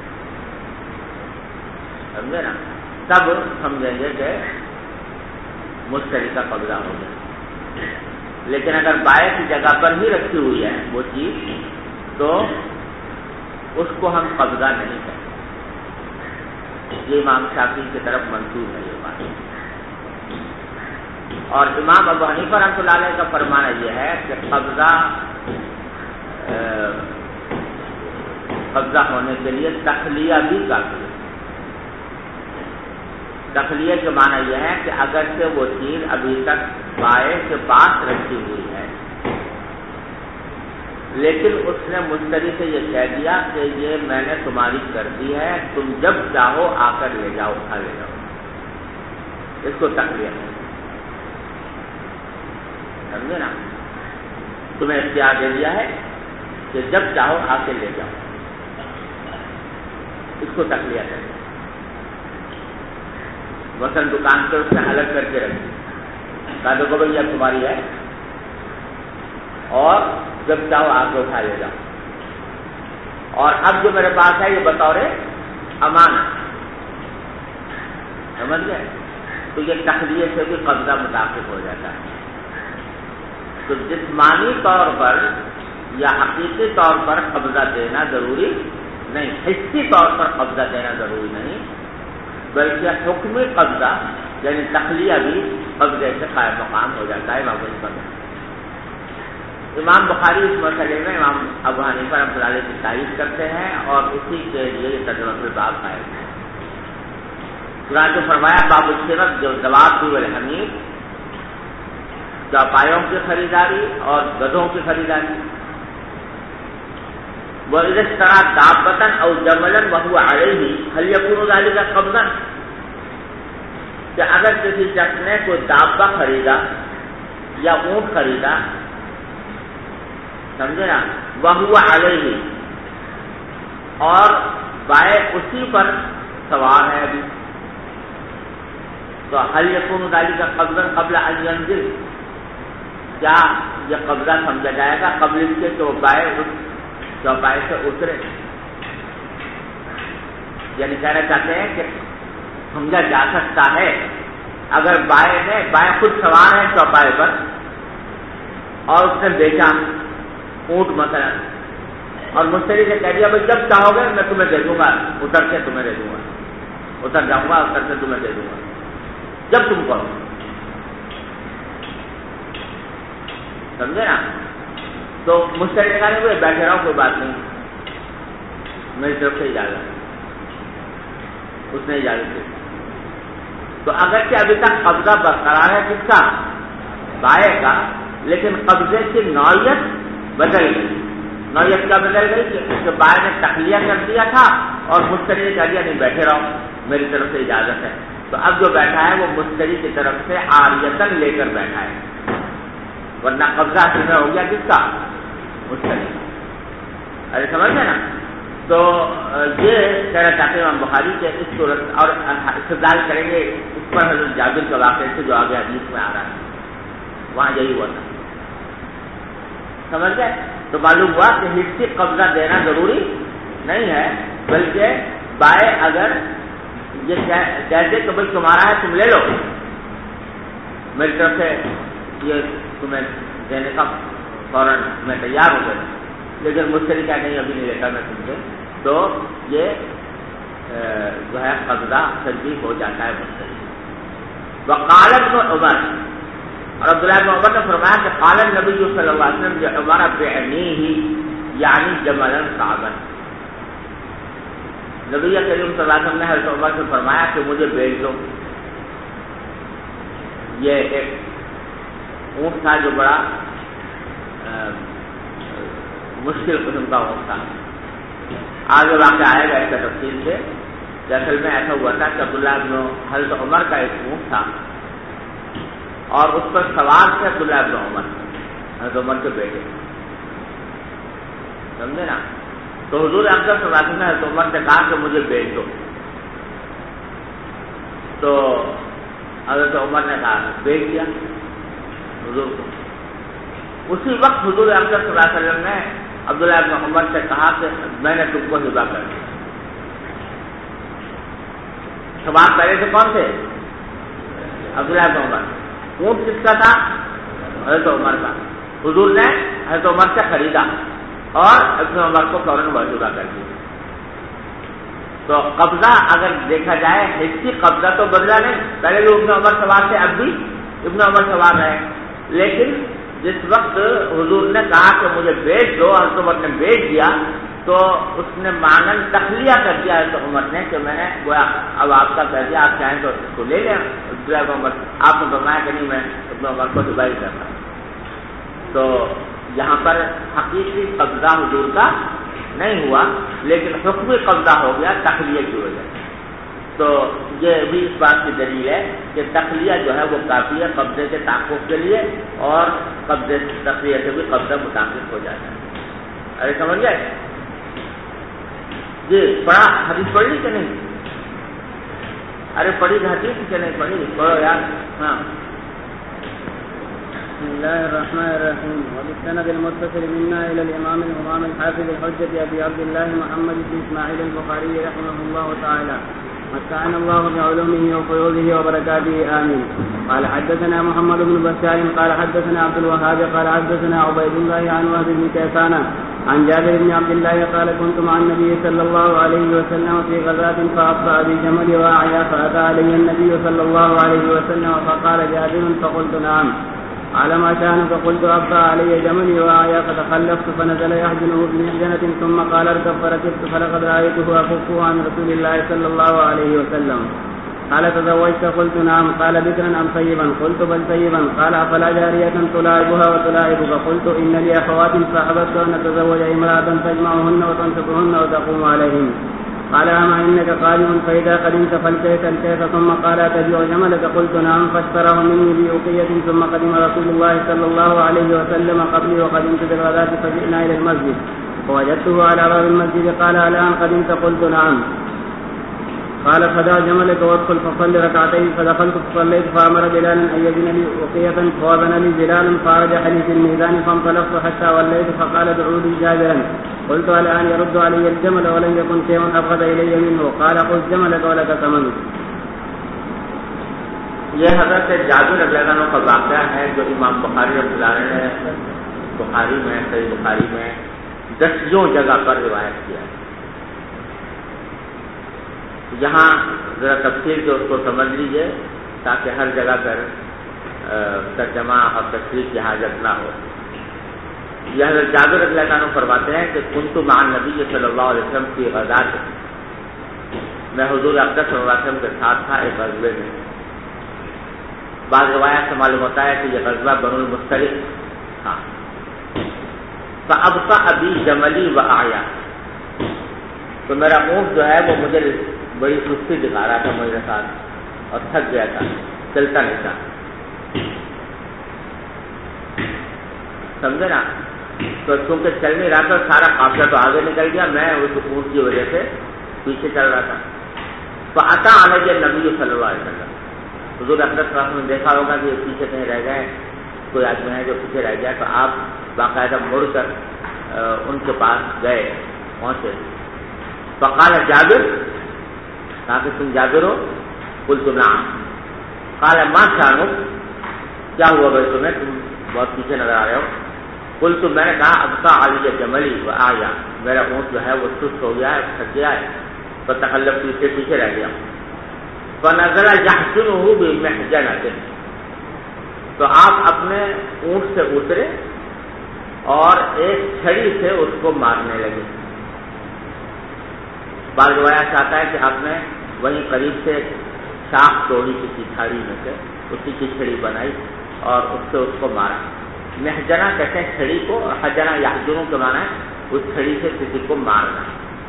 سمجھے نا؟ تب سمجھیں گے کہ مشتری کا قبضہ ہو گیا۔ لیکن اگر بائع کی جگہ پر ہی رکھی ہوئی ہے وہ چیز تو اس کو ہم قبضہ نہیں کرتے۔ یہ امام شافعی کی طرف منسوب ہے یہ بات، اور امام ابو حنیفہ رحمۃ اللہ علیہ کا فرمانا یہ ہے کہ قبضہ ہونے کے لیے تخلیہ بھی کافی ہے۔ تخلیہ کے معنی یہ ہے کہ اگرچہ وہ چیز ابھی تک بائع کے پاس رکھی ہوئی ہے لیکن اس نے مشتری سے یہ کہہ دیا کہ یہ میں نے تمہاری کر دی ہے، تم جب چاہو آ کر لے جاؤ، اٹھا لے جاؤ، اس کو تخلیہ ہے، سمجھے نا؟ تمہیں اختیار دے دیا ہے کہ جب چاہو آ کے لے جاؤ، اس کو تخلیہ ہے۔ مثلاً دکان پہ اس نے الگ کر کے رکھی، کہا دو کہ بھائی اب تمہاری ہے اور جب چاہو آ کے اٹھا لے جاؤ، اور اب جو میرے پاس ہے یہ بطور امانت، سمجھ گئے؟ تو یہ تخلیہ سے بھی قبضہ متعلق ہو جاتا ہے۔ تو جسمانی طور پر یا حقیقی طور پر قبضہ دینا ضروری نہیں، حصی طور پر قبضہ دینا ضروری نہیں، بلکہ حکمی قبضہ یعنی تخلیہ بھی قبضے سے قائم مقام ہو جاتا ہے۔ امام بخاری اس مسئلے میں امام ابو حنیفہ رحمۃ اللہ علیہ کی تائید کرتے ہیں اور اسی کے لیے یہ ترجمہ الباب قائم ہے۔ چنانچہ فرمایا باب الشرط جو دواب والحمیر، چوپایوں کی خریداری اور گدھوں کی خریداری، وَإِذَا اشْتَرَىٰ دَابَّةً أَوْ جَمَلًا وَهُوَ عَلَيْهِ هَلْ يَكُونُ ذَلِكَ قَبْضًا؟ کہ اگر کسی شخص نے کوئی دابہ خریدا یا اونٹ خریدا، سمجھے نا، وَهُوَ عَلَيْهِ، اور بائع اسی پر سوار ہے ابھی، تو هَلْ يَكُونُ ذَلِكَ قَبْضًا قَبْلَ أَنْ يَنزِلَ، کیا یہ قبضہ سمجھا جائے گا قبل اس کے تو بائع اس چوپائے سے اترے؟ یعنی کہنا چاہتے ہیں کہ سمجھا جا سکتا ہے اگر بائع خود سوار ہے چوپائے پر اور اس نے بیچا اونٹ مثلا اور مشتری سے کہہ دیا بھائی جب چاہو گے میں تمہیں دے دوں گا، اتر کے تمہیں دے دوں گا، اتر جاؤں گا اتر کے تمہیں دے دوں گا جب تم کہو، سمجھے نا؟ تو مشتری نے کہا نہیں بھائی بیٹھے رہو، کوئی بات نہیں، میری طرف سے اجازت، اس نے اجازت دی۔ تو اگرچہ ابھی تک قبضہ برقرار ہے کس کا؟ بائع کا، لیکن قبضے کی نوعیت بدل گئی۔ نوعیت کیا بدل گئی کہ بائع نے تخلیہ کر دیا تھا اور مشتری نے کہہ دیا نہیں بیٹھے رہو، میری طرف سے اجازت ہے، تو اب جو بیٹھا ہے وہ مشتری کی طرف سے عاریتاً لے کر بیٹھا ہے، ورنہ قبضہ اصل میں ہو گیا کس کا؟ مشتری۔ ارے سمجھ گئے نا؟ تو یہ کہنا چاہتے ہیں امام بخاری کے اس صورت، اور استدلال کریں گے اس پر حضرت جابر کے واقعے سے جو آگے حدیث میں آ رہا ہے، وہاں یہی ہوا تھا، سمجھ گئے؟ تو معلوم ہوا کہ حصی قبضہ دینا ضروری نہیں ہے، بلکہ بائع اگر یہ کہتے کہ بھائی تمہارا ہے تم لے لو، میری طرف سے یہ تمہیں دینے کا فوراً میں تیار ہو گیا، لیکن مشتری کیا نہیں ابھی نہیں لیتا میں تم سے، تو یہ جو ہے قبضہ تجدید ہو جاتا ہے مشتری۔ وقال ابن عمر، اور عبداللہ بن عمر نے فرمایا کہ قال النبی صلی اللہ علیہ وسلم عمر بعنیہ یعنی جملا صعبا، نبی کریم صلی اللہ علیہ وسلم نے حضرت عمر سے فرمایا کہ مجھے بیچ دو۔ یہ ایک اونٹ تھا جو بڑا مشکل قسم کا اونٹ تھا، آگے واقعہ آئے گا اس کا تفصیل سے، کہ اصل میں ایسا ہوا تھا کہ عبداللہ بن حضرت عمر کا ایک اونٹ تھا اور اس پر سوار تھے عبداللہ بن عمر، حضرت عمر کے بیٹے، سمجھے نا. تو حضور اکرم صلی اللہ علیہ وسلم نے حضرت عمر سے کہا کہ مجھے بیچ دو. تو حضرت عمر نے کہا بیچ دیا حضور کو. اسی وقت حضور اکرم صلی اللہ علیہ وسلم نے عبداللہ ابن عمر سے کہا کہ میں نے تم کو ہبہ کر دیا. سوال پہلے سے کون تھے؟ عبداللہ ابن عمر. اونٹ کس کا تھا؟ حضرت عمر کا. حضور نے حضرت عمر سے خریدا اور ابن عمر کو فوراً ہبہ کر دیا. تو قبضہ اگر دیکھا جائے حصی قبضہ تو بدلا نہیں. پہلے بھی ابن عمر سوار تھے, اب بھی ابن عمر سوار رہے, لیکن جس وقت حضور نے کہا کہ مجھے بیچ دو اور عمر نے بیچ دیا تو اس نے مانن تخلیہ کر دیا حضرت عمر نے کہ میں نے گویا اب آپ کا کر دیا, آپ چاہیں تو اس کو لے لیں. عمر آپ نے فرمایا کہ نہیں میں ابن عمر کو ہبہ ہی کرتا. تو یہاں پر حقیقی قبضہ حضور کا نہیں ہوا, لیکن حکمی قبضہ ہو گیا تخلیہ کی وجہ سے. تو یہ بھی اس بات کی دلیل ہے کہ تخلیہ جو ہے وہ کافی ہے قبضے کے تحفظ کے لیے, اور قبضے تخلیہ سے بھی قبضہ متعلق ہو جاتا ہے. ارے سمجھ گئے جی؟ پڑھا حدیث پڑھ لی کہ نہیں؟ ارے پڑھی حدیث کہ نہیں پڑھی؟ پڑھو یار. ہاں. بسم الله الرحمن الرحيم. وبالسند المتصل منا إلى الإمام الحافظ الحجة أبي عبد الله محمد بن إسماعيل البخاري رحمه الله تعالى متعنا الله بعلومه وفيوضه وبركاته آمين. قال حدثنا محمد بن بشار قال حدثنا عبد الوهاب قال حدثنا عبيد الله عن وهب بن كيسان عن جابر بن عبد الله قال كنت مع النبي صلى الله عليه وسلم في غزاة فأبطأ بجمل وأعيا فأتى علي النبي صلى الله عليه وسلم فقال جابر فقلت نعم على ما شأنك؟ قلت أبطأ علي جملي وأعيا فتخلفت فنزل يحزنه بمحجنة ثم قال اركب فركبت فلقد رأيته أكفه عن رسول الله صلى الله عليه وسلم. قال تزوجت؟ قلت نعم. قال بكرا أم طيبا؟ قلت بل طيبا. قال أفلا جارية تلاعبها وتلاعبك؟ قلت إن لي أخوات فأحببت أن أتزوج امرأة تجمعهن وتنصفهن وتقوم عليهن. قال أما إنك قادم؟ فإذا قدمت فالكيس الكيس. ثم قال تبيع جملك؟ قلت نعم. فاشتراه مني بأوقية. ثم قدم رسول الله صلى الله عليه وسلم قبلي وقدمت بالغداة فجئنا إلى المسجد فوجدته على باب المسجد. قال الآن قدمت؟ قلت نعم. قال فدع جملك وادخل فصل ركعتين. فدخلت فصليت فأمر بلال أن يبن لي أوقية فوزن لي بلال فأرجح لي في الميزان فانطلقت حتى وليت فقال ادعوا لي جابرا. قلت الآن يرد علي الجمل ولم يكن شيء أبغض إلي منه. قال خذ جملك ولك ثمن. یہ حضرت جابر رضی اللہ عنہ کا واقعہ ہے جو امام بخاری رحمۃ اللہ علیہ نے بخاری میں صحیح بخاری میں 10 جگہ پر روایت کیا ہے. یہاں ذرا تفصیل سے اس کو سمجھ لیجیے تاکہ ہر جگہ پر ترجمہ اور تشریح کی حاجت نہ ہو. یہ حضرت جابر رضی اللہ عنہ فرماتے ہیں کہ کنت مع النبی صلی اللہ علیہ وسلم کی غزوۃ، میں حضور اقدس صلی اللہ علیہ وسلم کے ساتھ تھا ایک غزوے میں. بعض روایات سے معلوم ہوتا ہے کہ یہ غزوہ بنو المصطلق تھا. فأبطأ بی جملی وأعیا، تو میرا اونٹ جو ہے وہ مجھے بڑی سستی دکھا رہا تھا میرے ساتھ اور تھک گیا تھا، چلتا نہیں تھا. سمجھے نا؟ تو چونکہ چل نہیں رہا تھا، سارا قافلہ تو آگے نکل گیا، میں اس اونٹ کی وجہ سے پیچھے چل رہا تھا. فأتى علیہ النبی صلی اللہ علیہ وسلم، حضور اقدس صلی اللہ علیہ وسلم نے دیکھا ہوگا کہ پیچھے کہیں رہ گئے، کوئی آدمی ہے جو پیچھے رہ گیا، تو آپ باقاعدہ مڑ کر ان کے پاس گئے، پہنچے. فقال جابر، کہا کہ تم جابر ہو؟ قلت نعم. قال ما شأنک، کیا ہوا بھائی تمہیں، تم بہت پیچھے نظر آ رہے ہو. قلت، میں نے کہا ابطأ علی جملی وآیا، میرا اونٹ جو ہے وہ سست ہو گیا ہے، تھک گیا ہے، فتخلف سے پیچھے رہ گیا. فنزل یحزنہ بمحجنۃ، تو آپ اپنے اونٹ سے اترے اور ایک چھڑی سے اس کو مارنے لگے. بعض روایات آتا ہے کہ آپ نے وہیں قریب سے شاخ توڑی کسی جھاڑی میں سے، اسی کی چھڑی بنائی اور اس سے اس کو مارا. محجنہ کہتے ہیں چھڑی کو، اور حجنہ یحزنہ کے معنی ہے اس چھڑی سے کسی کو مارنا.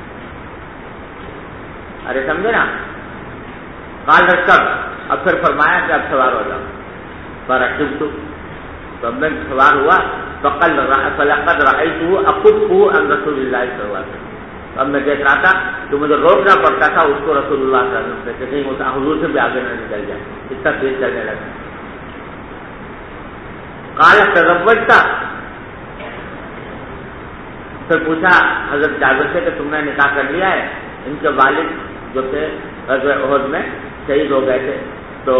ارے سمجھے نا؟ قال رکب، اب پھر فرمایا کہ اب سوار ہو جاؤ. فرکبت، تو اب میں سوار ہوا فلقد رأيته أقفه عن رسول الله صلی اللہ علیہ وسلم. اب میں دیکھ رہا تھا تو مجھے روکنا پڑتا تھا اس کو رسول اللہ صلی اللہ علیہ وسلم سے کہ کہیں حضور سے بھی آگے نہ نکل جائے، اتنا تیز چلنے لگا. قال تزوجت، پھر پوچھا حضرت جابر سے کہ تم نے نکاح کر لیا ہے؟ ان کے والد جو تھے غزوہ احد میں شہید ہو گئے تھے، تو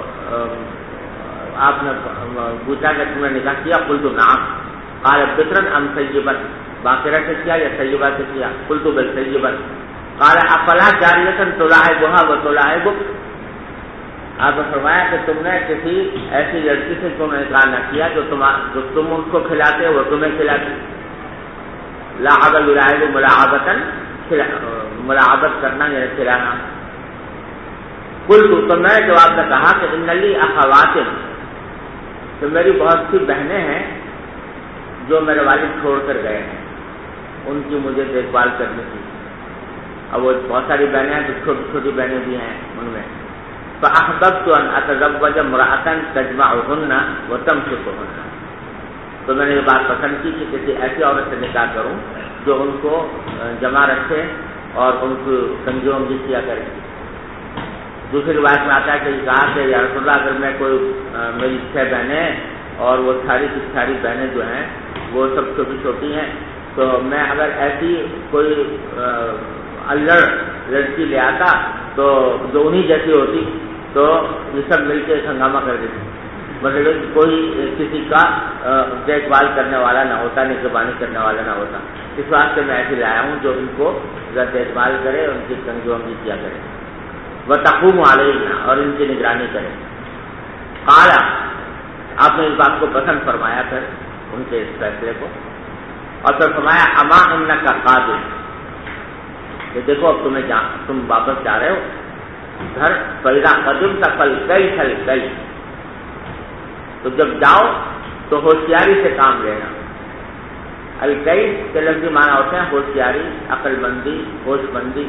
آپ نے پوچھا کہ تم نے نکاح کیا؟ قلت نعم. قال بکرا ام سیبا، باقرہ سے کیا یا سیبہ سے کیا؟ قلت بل سیبا. قال افلا جاریۃ تلاعبها وتلاعبک، آپ نے فرمایا کہ تم نے کسی ایسی لڑکی سے کیوں نکاح نہ کیا جو تم ان کو کھلاتے وہ تمہیں کھلاتی. لاعب یلاعب ملاعبۃ، ملاعبت کرنا یعنی کھلانا. قلت، تو میں جواب میں کہا کہ ان لی اخوات، تو میری بہت سی بہنیں ہیں جو میرے والد چھوڑ کر گئے ہیں، ان کی مجھے دیکھ بھال کرنی تھی. اب وہ بہت ساری بہنیں ہیں تو چھوٹی چھوٹی بہنیں بھی ہیں ان میں. فأحببت أن أتزوج امرأة تجمعهن وتمسكهن، تو میں نے یہ بات پسند کی کہ کسی ایسی عورت سے نکاح کروں جو ان کو جمع رکھے اور ان کو سنجوگی کیا کرے. دوسری روایت میں آتا ہے کہ کہا کہ یا رسول اللہ اگر میں کوئی میری 6 بہنیں اور وہ ساری کی ساری بہنیں جو ہیں وہ سب چھوٹی چھوٹی ہیں، تو میں اگر ایسی کوئی الڑ لڑکی لے آتا تو جو انہی جیسی ہوتی تو یہ سب مل کے ہنگامہ کر دیتے، مطلب کوئی کسی کا دیکھ بھال کرنے والا نہ ہوتا، نگہبانی کرنے والا نہ ہوتا. اس واسطے میں ایسے لایا ہوں جو ان کو دیکھ بھال کرے، ان کی سنجوگی کیا کرے. وتقوم علیہن، اور ان کی نگرانی کرے. قال، آپ نے اس بات کو پسند فرمایا پھر ان کے اس فیصلے کو، اور پھر فرمایا اما انک قادم، کہ دیکھو اب تم واپس جا رہے ہو گھر. فإذا قدمت فالکیس الکیس، تو جب جاؤ تو ہوشیاری سے کام لینا. الکیس کے لفظی معنی ہوتے ہیں ہوشیاری، عقل مندی، ہوش مندی.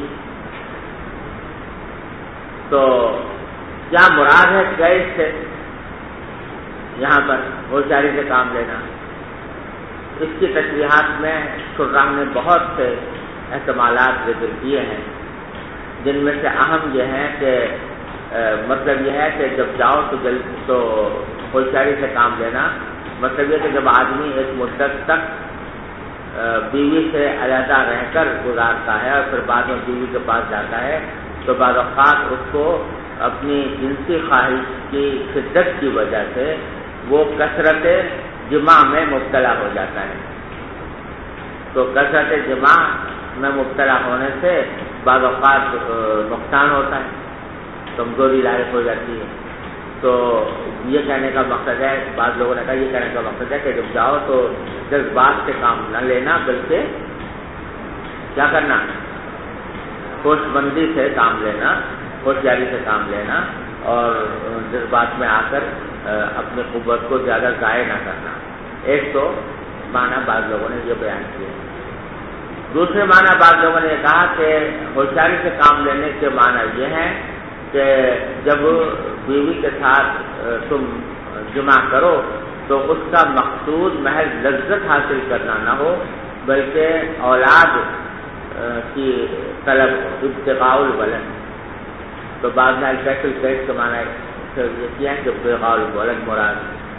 تو کیا مراد ہے کیس سے یہاں پر؟ ہوشیاری سے کام لینا. اس کی تشریحات میں شراح نے بہت سے احتمالات ذکر کیے ہیں، جن میں سے اہم یہ ہے کہ مطلب یہ ہے کہ جب جاؤ تو ہوشیاری سے کام لینا. مطلب یہ کہ جب آدمی ایک مدت تک بیوی سے علیحدہ رہ کر گزارتا ہے اور پھر بعد میں بیوی کے پاس جاتا ہے تو بعض اوقات اس کو اپنی جنسی خواہش کی شدت کی وجہ سے وہ کثرت جماع میں مبتلا ہو جاتا ہے. تو کثرت جماع میں مبتلا ہونے سے بعض اوقات نقصان ہوتا ہے، کمزوری لاحق ہو جاتی ہے. تو یہ کہنے کا مقصد ہے، بعض لوگوں نے کہا یہ کہنے کا مقصد ہے کہ جب جاؤ تو جذبات سے کام نہ لینا، بلکہ کیا کرنا؟ ہوش مندی سے کام لینا، ہوشیاری سے کام لینا، اور جذبات میں آ کر اپنی قوت کو زیادہ ضائع نہ کرنا. ایک تو معنی بعض لوگوں نے یہ بیان کیا. دوسرے معنی بعض لوگوں نے کہا کہ ہوشیاری سے کام لینے کے معنی یہ ہے کہ جب بیوی کے ساتھ تم جمع کرو تو اس کا مقصود محض لذت حاصل کرنا نہ ہو، بلکہ اولاد کی طلب، ابتغاء الولد. تو بعض نے الکیس الکیس کے معنی یہ کیا ہے کہ ابتغاء الولد مراد.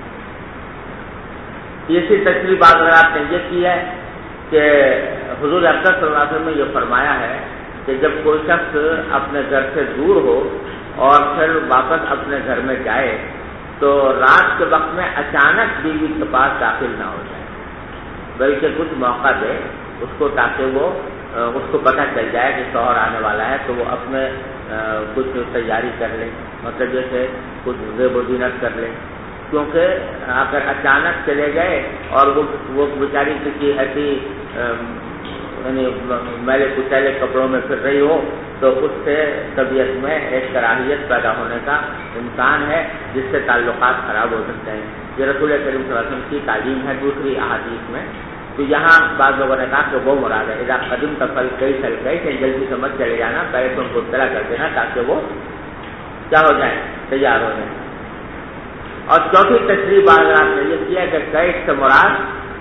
تیسری تشریح بعض حضرات نے یہ کی ہے کہ حضور اکرم صلی اللہ علیہ وسلم نے یہ فرمایا ہے کہ جب کوئی شخص اپنے گھر سے دور ہو اور پھر واپس اپنے گھر میں جائے تو رات کے وقت میں اچانک بیوی کے پاس داخل نہ ہو جائے، بلکہ کچھ موقع دے اس کو تاکہ وہ اس کو پتہ چل جائے کہ شوہر آنے والا ہے، تو وہ اپنے کچھ تیاری کر لے، مطلب جیسے کچھ زیب و زینت کر لے. کیونکہ اگر اچانک چلے گئے اور وہ بیچاری کسی ایسی یعنی میلے کچیلے کپڑوں میں پھر رہی ہو تو اس سے طبیعت میں ایک کراہیت پیدا ہونے کا امکان ہے، جس سے تعلقات خراب ہو سکتے ہیں. یہ رسول کریم صلی اللہ علیہ وسلم کی تعلیم ہے دوسری احادیث میں. تو یہاں بعض لوگوں نے کہا کہ وہ مراد ہے اذا قدم تفل کئی سل گئی کہ جلدی سمجھ چلے جانا، پہلے تم کو اطلاع کر دینا تاکہ وہ کیا ہو جائیں، تیار ہو جائیں. اور چوتھی تشریح بعض نے یہ کیا کہ قید سے مراد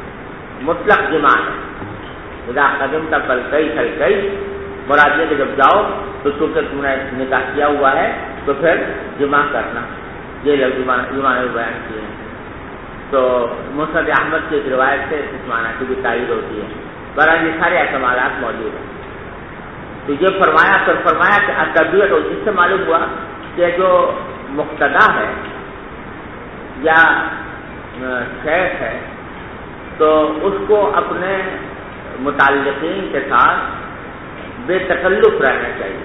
مطلق جمع ہے. اذا قدمت فالکئی کلکئی، مراد یہ کہ جب جاؤ تو چونکہ تم نے نکاح کیا ہوا ہے تو پھر جمع کرنا. یہ لفظ جمع نے بیان کیے ہیں. تو مسند احمد کی ایک روایت سے اس معنی کی بھی تائید ہوتی ہے. برحال یہ سارے احتمالات موجود ہیں. تو یہ فرمایا کہ التبیع، اس سے معلوم ہوا کہ جو مقتدا ہے یا شیخ ہے تو اس کو اپنے متعلقین کے ساتھ بے تکلف رہنا چاہیے،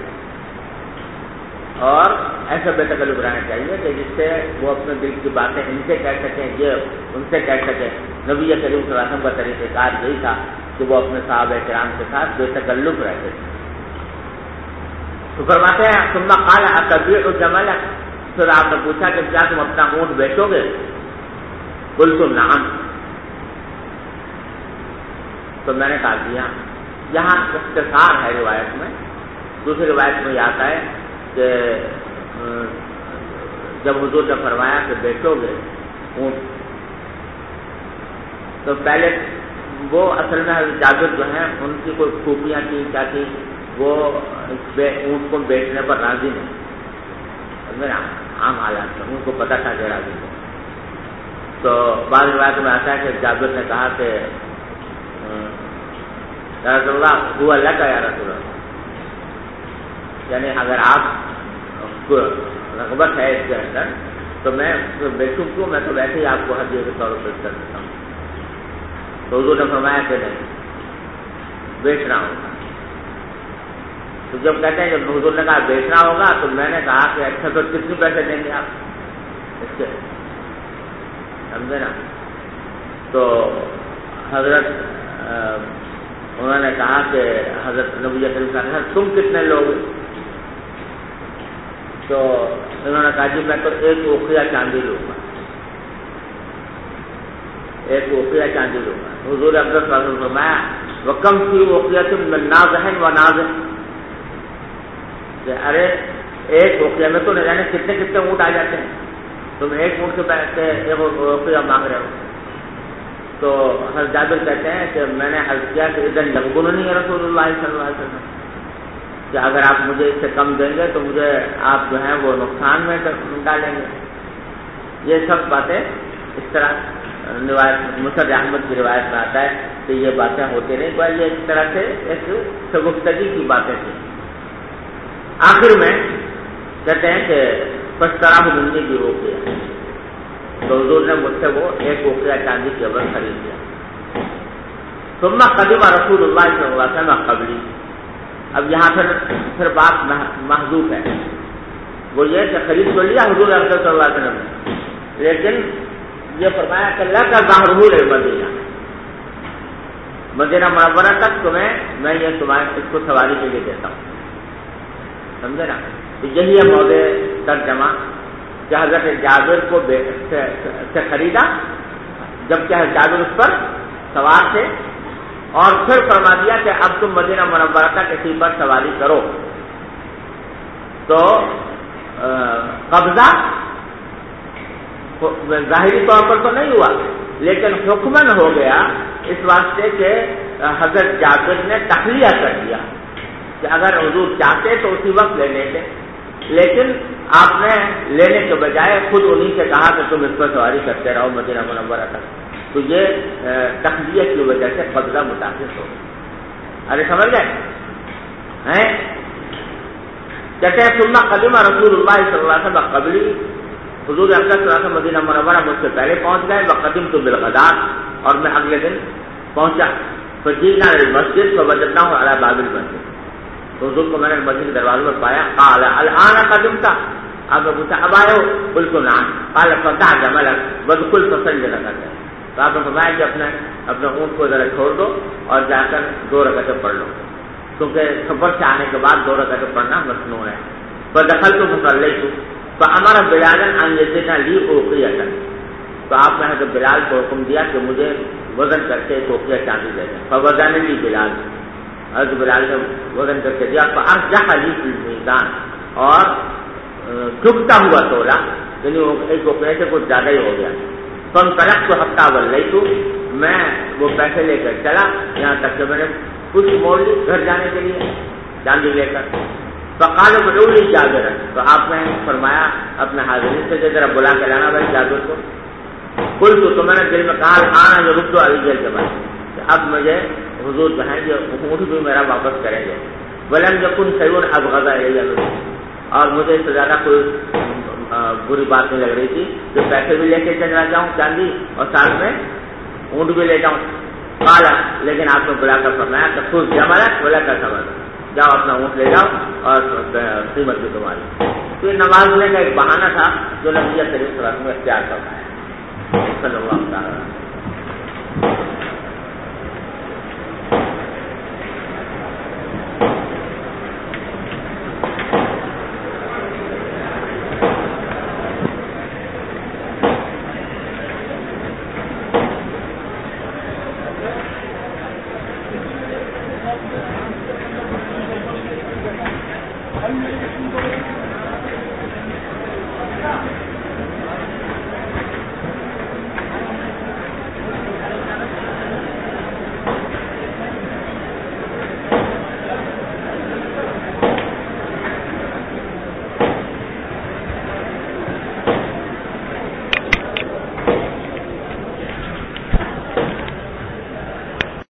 اور ایسا بے تکلف رہنا چاہیے کہ جس سے وہ اپنے دل کی باتیں ان سے کہہ سکیں، یہ ان سے کہہ سکیں. نبی کریم صلی اللہ علیہ وسلم کا طریقہ کار یہی تھا کہ وہ اپنے صحابہ کرام کے ساتھ بے تکلف رہتے تھے. تو فرماتے ہیں ثم قال اتبیع جملک، پھر آپ نے پوچھا کہ کیا تم اپنا اونٹ بیچو گے؟ قلت نعم، تو میں نے کہا دیا. یہاں اختصار ہے روایت میں. دوسری روایت میں یہ آتا ہے کہ جب حضور نے فرمایا کہ بیچو گے اونٹ، تو پہلے وہ اصل میں جابر جو ہیں ان کی کوئی خوبیاں تھیں، کیا تھی، وہ اونٹ کو بیچنے پر راضی نہیں. میرا عام حالات میں ان کو پتہ تھا کہ راضی نہیں. تو بعض روایت میں آتا ہے کہ جابر نے کہا کہ یا رسول اللہ ہوا لکا یا رسول اللہ، یعنی اگر آپ کو رغبت ہے اس کے اندر تو میں بیچوں کیوں، میں تو ویسے ہی آپ کو ہدیے کے طور پر کر دیتا ہوں. تو حضور نے فرمایا کہ نہیں، بیچنا ہوگا. تو جب کہتے ہیں جب حضور نے کہا بیچنا ہوگا تو میں نے کہا کہ اچھا تو کتنے پیسے دیں گے آپ اس کے، سمجھے نا. تو حضرت انہوں نے کہا کہ حضرت نبی کریم صلی اللہ علیہ وسلم تم کتنے لوگ؟ تو انہوں نے کہا جی میں تو ایک اوقیہ چاندی لوں گا، ایک اوقیہ چاندی لوں گا. حضور اقدس صلی اللہ علیہ وسلم فرمایا وکم فی اوقیۃ من ناضح و ناضح، کہ ارے ایک اوقیہ میں تو نہ جانے کتنے کتنے اونٹ آ جاتے ہیں، تم ایک اونٹ کے پیسے ایک اوقیہ مانگ رہے ہو. تو حضرت جابر کہتے ہیں کہ میں نے عرض کیا کہ اذن یغبننی رسول اللہ صلی اللہ علیہ وسلم، کہ اگر آپ مجھے اس سے کم دیں گے تو مجھے آپ جو ہیں وہ نقصان میں ڈالیں گے. یہ سب باتیں اس طرح روایت مسند احمد کی روایت میں آتا ہے کہ یہ باتیں ہوتی نہیں، تو یہ اس طرح سے ایک گفتگی کی باتیں تھیں. آخر میں کہتے ہیں کہ پشترا منی کی اوقیہ، تو حضور نے مجھ سے وہ ایک اوقیہ چاندی کے عوض خرید لیا. ثم قدم رسول اللہ صلی اللہ علیہ وسلم قبلی. اب یہاں پھر بات محذوف ہے، وہ یہ کہ خرید تو لیا حضور صلی اللہ علیہ وسلم نے، لیکن یہ فرمایا کہ اللہ کا ظاہر مدینہ، مدینہ منورہ تک تمہیں میں یہ تمہارے اس کو سواری کے لیے دیتا ہوں. سمجھے نا. تو یہی ہے موضوع ترجمہ کہ حضرت جابر کو سے خریدا، جبکہ حضرت جابر اس پر سوار تھے، اور پھر فرما دیا کہ اب تم مدینہ منورہ تک اسی پر سواری کرو. تو قبضہ ظاہری طور پر تو نہیں ہوا، لیکن حکمن ہو گیا اس واسطے کہ حضرت جابر نے تخلیہ کر دیا کہ اگر حضور چاہتے تو اسی وقت لے لیتے، لیکن آپ نے لینے کے بجائے خود انہی سے کہا کہ تم اس پر سواری کرتے رہو مدینہ منورہ تک. تو یہ تخلیہ کی وجہ سے قبضہ متاثر ہو. ارے سمجھ گئے ہیں؟ کہتے ہیں ثم قدم رسول اللہ صلی اللہ علیہ وسلم قبلی، حضور اقدس صلی اللہ علیہ وسلم مدینہ منورہ مجھ سے پہلے پہنچ گئے. وقدمت بالغداۃ، اور میں اگلے دن پہنچا. فجئنا المسجد فوجدناه على باب المسجد، تو حضور کو میں نے مسجد کے دروازے پر پایا. قال الان قدمت، آپ نے پوچھا اب آئے ہو؟ قلت نعم. قال فدع جملك وادخل فصل ركعتين، تو آپ نے فرمایا کہ اپنے اونٹ کو ذرا چھوڑ دو اور جا کر 2 رکعتیں پڑھ لو، کیونکہ سفر سے آنے کے بعد 2 رکعتیں پڑھنا مصنوع ہے. فدخلت فصليت فامر بلالا ان يزن لي اوقية، تو آپ نے حضرت بلال کو حکم دیا کہ مجھے وزن کر کے ایک اوقیہ چاندی دے دیں. فوزن لي بلال، حضرت بلال نے وزن کر کے دیا. فارجح لي في الميزان، اور جھکتا ہوا تولا، یعنی ایک اوقیہ سے کچھ زیادہ ہی ہو گیا. فانطلقت حتى وليت، میں وہ پیسے لے کر چلا، یہاں تک کہ میں نے کچھ موڑ لی گھر جانے کے لیے چاندی لے کر. فقال بدولی جابر، تو آپ نے فرمایا اپنے حاضرین سے ذرا بلا کے لانا بھائی جابر کو. قلت، تو میں نے دل میں کہا آنا جو رک دو علی جل کے بعد، اب مجھے حضور جو ہیں یہ اونٹ بھی میرا واپس کریں گے. ولم یکن خیر ابغض الی، اور مجھے اس سے زیادہ کوئی بری بات نہیں لگ رہی تھی کہ پیسے بھی لے کے چلا جاؤں چاندی اور ساتھ میں اونٹ بھی لے جاؤں. قالا، لیکن آپ نے بلا کر فرمایا کہ خود جمل بلا کر سمجھ جاؤ، اپنا اونٹ لے جاؤ اور قیمت بھی تمہاری. تو یہ نماز لینے کا ایک بہانہ تھا جو نبی کریم صلی اللہ علیہ وسلم اختیار کرتا ہے صلی اللہ تعالی. Thank you.